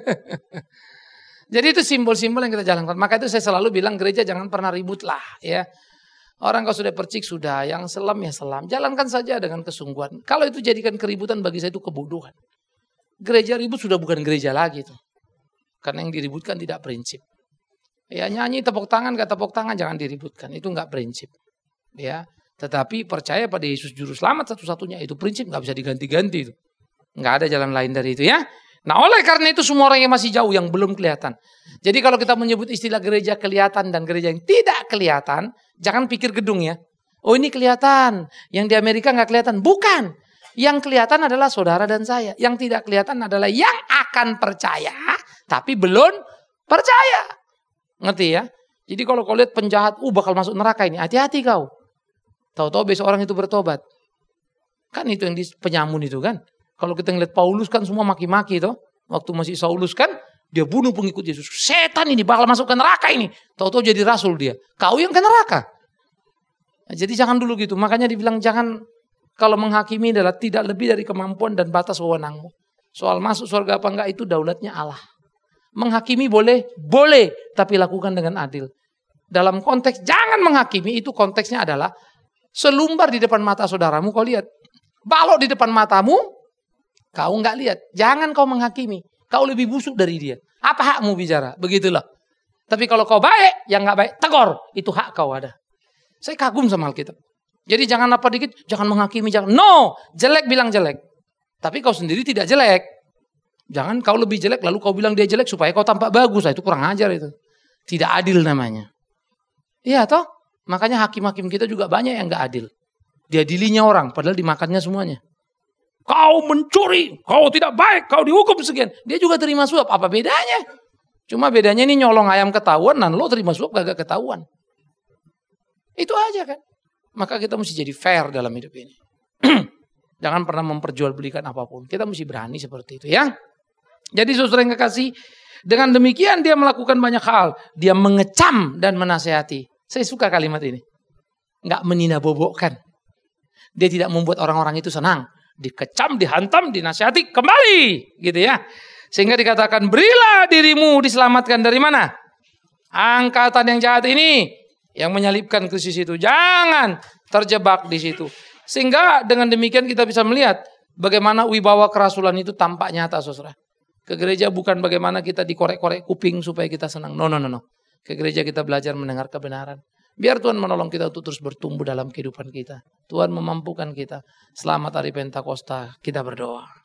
[SPEAKER 1] Jadi itu simbol-simbol yang kita jalankan. Maka itu saya selalu bilang gereja jangan pernah ribut lah. Ya. Orang kalau sudah percik sudah. Yang selam ya selam. Jalankan saja dengan kesungguhan. Kalau itu jadikan keributan bagi saya itu kebodohan. Gereja ribut sudah bukan gereja lagi tuh. Karena yang diributkan tidak prinsip. Ya nyanyi tepuk tangan gak tepuk tangan jangan diributkan. Itu gak prinsip. Ya. Tetapi percaya pada Yesus Juru Selamat satu-satunya. Itu prinsip gak bisa diganti-ganti itu. Gak ada jalan lain dari itu ya. Nah oleh karena itu semua orang yang masih jauh yang belum kelihatan. Jadi kalau kita menyebut istilah gereja kelihatan dan gereja yang tidak kelihatan. Jangan pikir gedung ya. Oh ini kelihatan. Yang di Amerika gak kelihatan. Bukan. Yang kelihatan adalah saudara dan saya. Yang tidak kelihatan adalah yang akan percaya. Tapi belum percaya. Ngerti ya. Jadi kalau kau lihat penjahat. Uh bakal masuk neraka ini. Hati-hati kau. Tahu-tahu besok orang itu bertobat. Kan itu yang di penyamun itu kan. Kalau kita ngeliat Paulus kan semua maki-maki toh. Waktu masih Saulus kan. Dia bunuh pengikut Yesus. Setan ini bakal masuk ke neraka ini. Tahu-tahu jadi rasul dia. Kau yang ke neraka. Nah, jadi jangan dulu gitu. Makanya dibilang jangan. Kalau menghakimi adalah tidak lebih dari kemampuan dan batas wewenangmu. Soal masuk surga apa enggak itu daulatnya Allah. Menghakimi boleh. Boleh. Tapi lakukan dengan adil. Dalam konteks jangan menghakimi itu konteksnya adalah. Selumbar di depan mata saudaramu kau lihat. Balok di depan matamu. Kau enggak lihat. Jangan kau menghakimi. Kau lebih busuk dari dia. Apa hakmu bicara? Begitulah. Tapi kalau kau baik, yang enggak baik, tegur. Itu hak kau ada. Saya kagum sama Alkitab. Jadi jangan apa dikit, jangan menghakimi. Jangan. No, jelek bilang jelek. Tapi kau sendiri tidak jelek. Jangan kau lebih jelek, lalu kau bilang dia jelek supaya kau tampak bagus. Nah, itu kurang ajar itu. Tidak adil namanya. Iya toh? Makanya hakim-hakim kita juga banyak yang enggak adil. Diadilinya orang, padahal dimakannya semuanya. Kau mencuri, kau tidak baik, kau dihukum sekian. Dia juga terima suap, apa bedanya? Cuma bedanya ini nyolong ayam ketahuan, dan lo terima suap gak ketahuan. Itu aja kan. Maka kita mesti jadi fair dalam hidup ini. Jangan pernah memperjualbelikan apapun. Kita mesti berani seperti itu ya. Jadi saudara yang kekasih, dengan demikian dia melakukan banyak hal. Dia mengecam dan menasehati. Saya suka kalimat ini. Nggak meninabobokkan. Dia tidak membuat orang-orang itu senang. Dikecam, dihantam, dinasihati, kembali. Gitu ya. Sehingga dikatakan, berilah dirimu diselamatkan dari mana? Angkatan yang jahat ini. Yang menyalibkan Kristus itu. Jangan terjebak di situ. Sehingga dengan demikian kita bisa melihat. Bagaimana wibawa kerasulan itu tampak nyata saudara. Ke gereja bukan bagaimana kita dikorek-korek kuping supaya kita senang. No, no, no, no. Ke gereja kita belajar mendengar kebenaran. Biar Tuhan menolong kita untuk terus bertumbuh dalam kehidupan kita. Tuhan memampukan kita. Selamat hari Pentakosta. Kita berdoa.